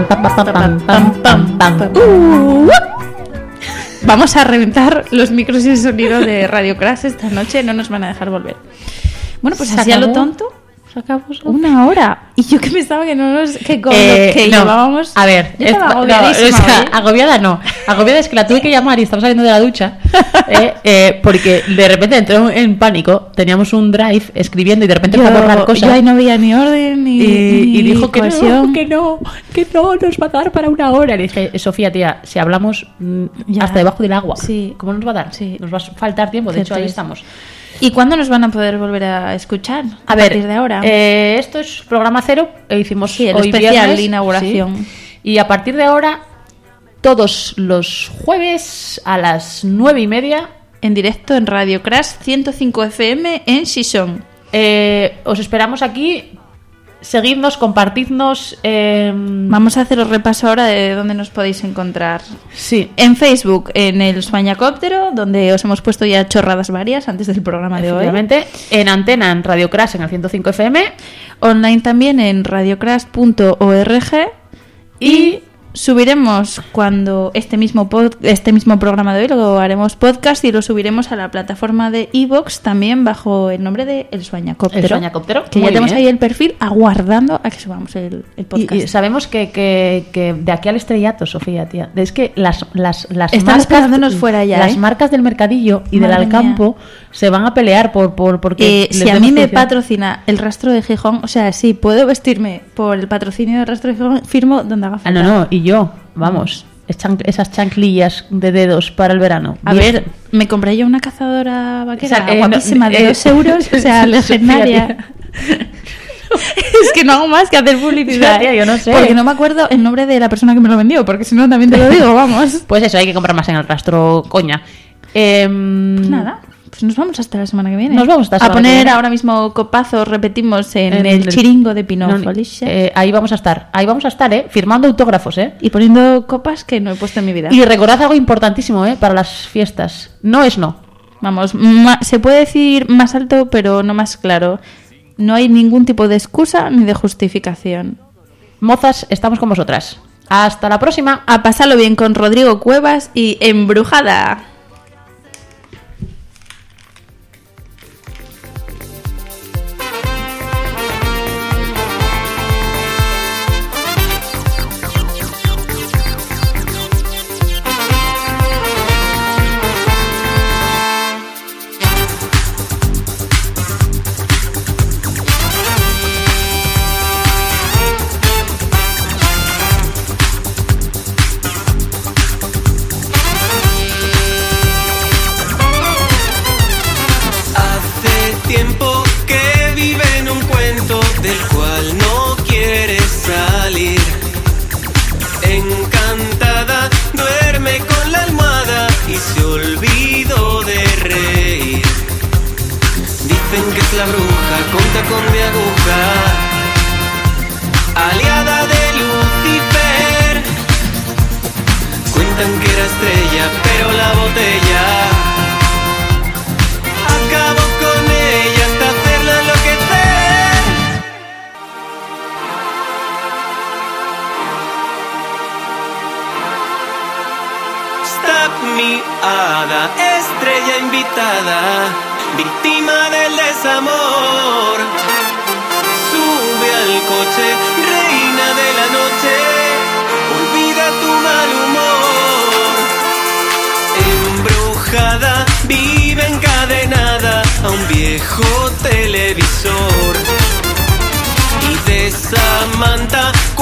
S2: pam, pam, pam, pam, pam, pam, pam.
S1: Uh, Vamos a reventar los micros y el sonido de Radio Crash esta noche, no nos van a dejar volver. Bueno, pues
S2: ¿Se
S1: así a lo
S2: acabó?
S1: tonto,
S2: ¿Se acabó?
S1: una hora. Y yo que pensaba que no nos que con
S2: Eh,
S1: lo que
S2: no.
S1: llevábamos.
S2: A ver,
S1: yo estaba
S2: esto- no,
S1: agobiadísima
S2: o sea,
S1: hoy.
S2: agobiada no. Agobiada es que la tuve que llamar y estaba saliendo de la ducha. eh, eh, porque de repente entró en pánico. Teníamos un drive escribiendo y de repente
S1: yo,
S2: fue a borrar cosas.
S1: yo ahí no veía ni orden ni,
S2: y,
S1: ni
S2: y dijo que
S1: cohesión.
S2: no, que no, que no, nos va a dar para una hora. Le dije, Sofía, tía, si hablamos mm,
S1: Ya.
S2: hasta debajo del agua,
S1: Sí.
S2: ¿cómo nos va a dar?
S1: Sí.
S2: Nos va a faltar tiempo, de
S1: Qué
S2: hecho ahí
S1: triste.
S2: estamos.
S1: ¿Y cuándo nos van a poder volver a escuchar? A,
S2: A ver,
S1: partir de ahora.
S2: eh, esto es programa cero, e hicimos
S1: Sí, el
S2: hoy
S1: especial
S2: viernes,
S1: de inauguración.
S2: sí. Y a partir de ahora, todos los jueves a las nueve y media,
S1: En directo en Radio Crash ciento cinco F M en Sison.
S2: eh, os esperamos aquí. Seguidnos, compartidnos. eh,
S1: Vamos a hacer el repaso ahora de dónde nos podéis encontrar.
S2: Sí.
S1: En Facebook, en el Sueñacóptero, donde os hemos puesto ya chorradas varias antes del programa de hoy.
S2: Efectivamente, en antena en Radio Crash en el ciento cinco F M.
S1: Online también en radiocrash punto org. Y subiremos cuando este mismo pod- este mismo programa de hoy lo haremos podcast y lo subiremos a la plataforma de iVoox también bajo el nombre de El Sueñacóptero.
S2: El Sueñacóptero,
S1: Que
S2: muy
S1: ya tenemos
S2: bien.
S1: ahí el perfil aguardando a que subamos el, el podcast.
S2: Y, y sabemos que, que, que de aquí al estrellato, Sofía, tía, es que las, las, las
S1: Están
S2: marcas
S1: esperándonos fuera ya,
S2: las
S1: ¿eh?
S2: marcas del mercadillo y
S1: Madre
S2: del Alcampo se van a pelear por, por porque
S1: Eh,
S2: les
S1: si a
S2: demos
S1: mí me
S2: publicidad.
S1: patrocina el Rastro de Gijón, o sea, sí, puedo vestirme por el patrocinio del Rastro de Gijón, firmo donde haga
S2: Ah,
S1: falta.
S2: no, no, y yo, vamos, chan- esas chanclillas de dedos para el verano.
S1: A
S2: Bien.
S1: ver, me compré yo una cazadora vaquera
S2: O sea, eh,
S1: guapísima
S2: no,
S1: de
S2: eh,
S1: dos euros, o sea,
S2: Sofía,
S1: legendaria.
S2: tía.
S1: Es que no hago más que hacer publicidad.
S2: Tía, yo no sé.
S1: Porque no me acuerdo el nombre de la persona que me lo vendió, porque si no también te lo digo, vamos.
S2: Pues eso, hay que comprar más en el Rastro, coña. Em,
S1: Pues nada, pues nos vamos hasta la semana que viene.
S2: Nos vamos hasta la
S1: A
S2: semana que
S1: poner
S2: viene.
S1: ahora mismo copazos, repetimos, en,
S2: En
S1: el
S2: el-
S1: chiringo de
S2: no,
S1: Pinófolis.
S2: eh, ahí vamos a estar, ahí vamos a estar, ¿eh? Firmando autógrafos, ¿eh?
S1: Y poniendo copas que no he puesto en mi vida.
S2: Y recordad algo importantísimo, ¿eh? Para las fiestas. No es no.
S1: Vamos, ma- se puede decir más alto, pero no más claro. No hay ningún tipo de excusa ni de justificación.
S2: Mozas, estamos con vosotras. Hasta la próxima.
S1: A pasarlo bien con Rodrigo Cuevas y Embrujada.
S19: Hace tiempo que vive en un cuento del cual no quiere salir. Encantada duerme con la almohada y se olvidó de reír. Dicen que es la bruja con tacón de aguja, aliada de Lucifer. Cuentan que era estrella, pero la botella acabo con ella hasta hacerla enloquecer. Stop mi hada, estrella invitada, víctima del desamor. Sube al coche, reina de la noche, olvida tu mal humor. Embrujada, vive encadenada a un viejo televisor. Y de Samantha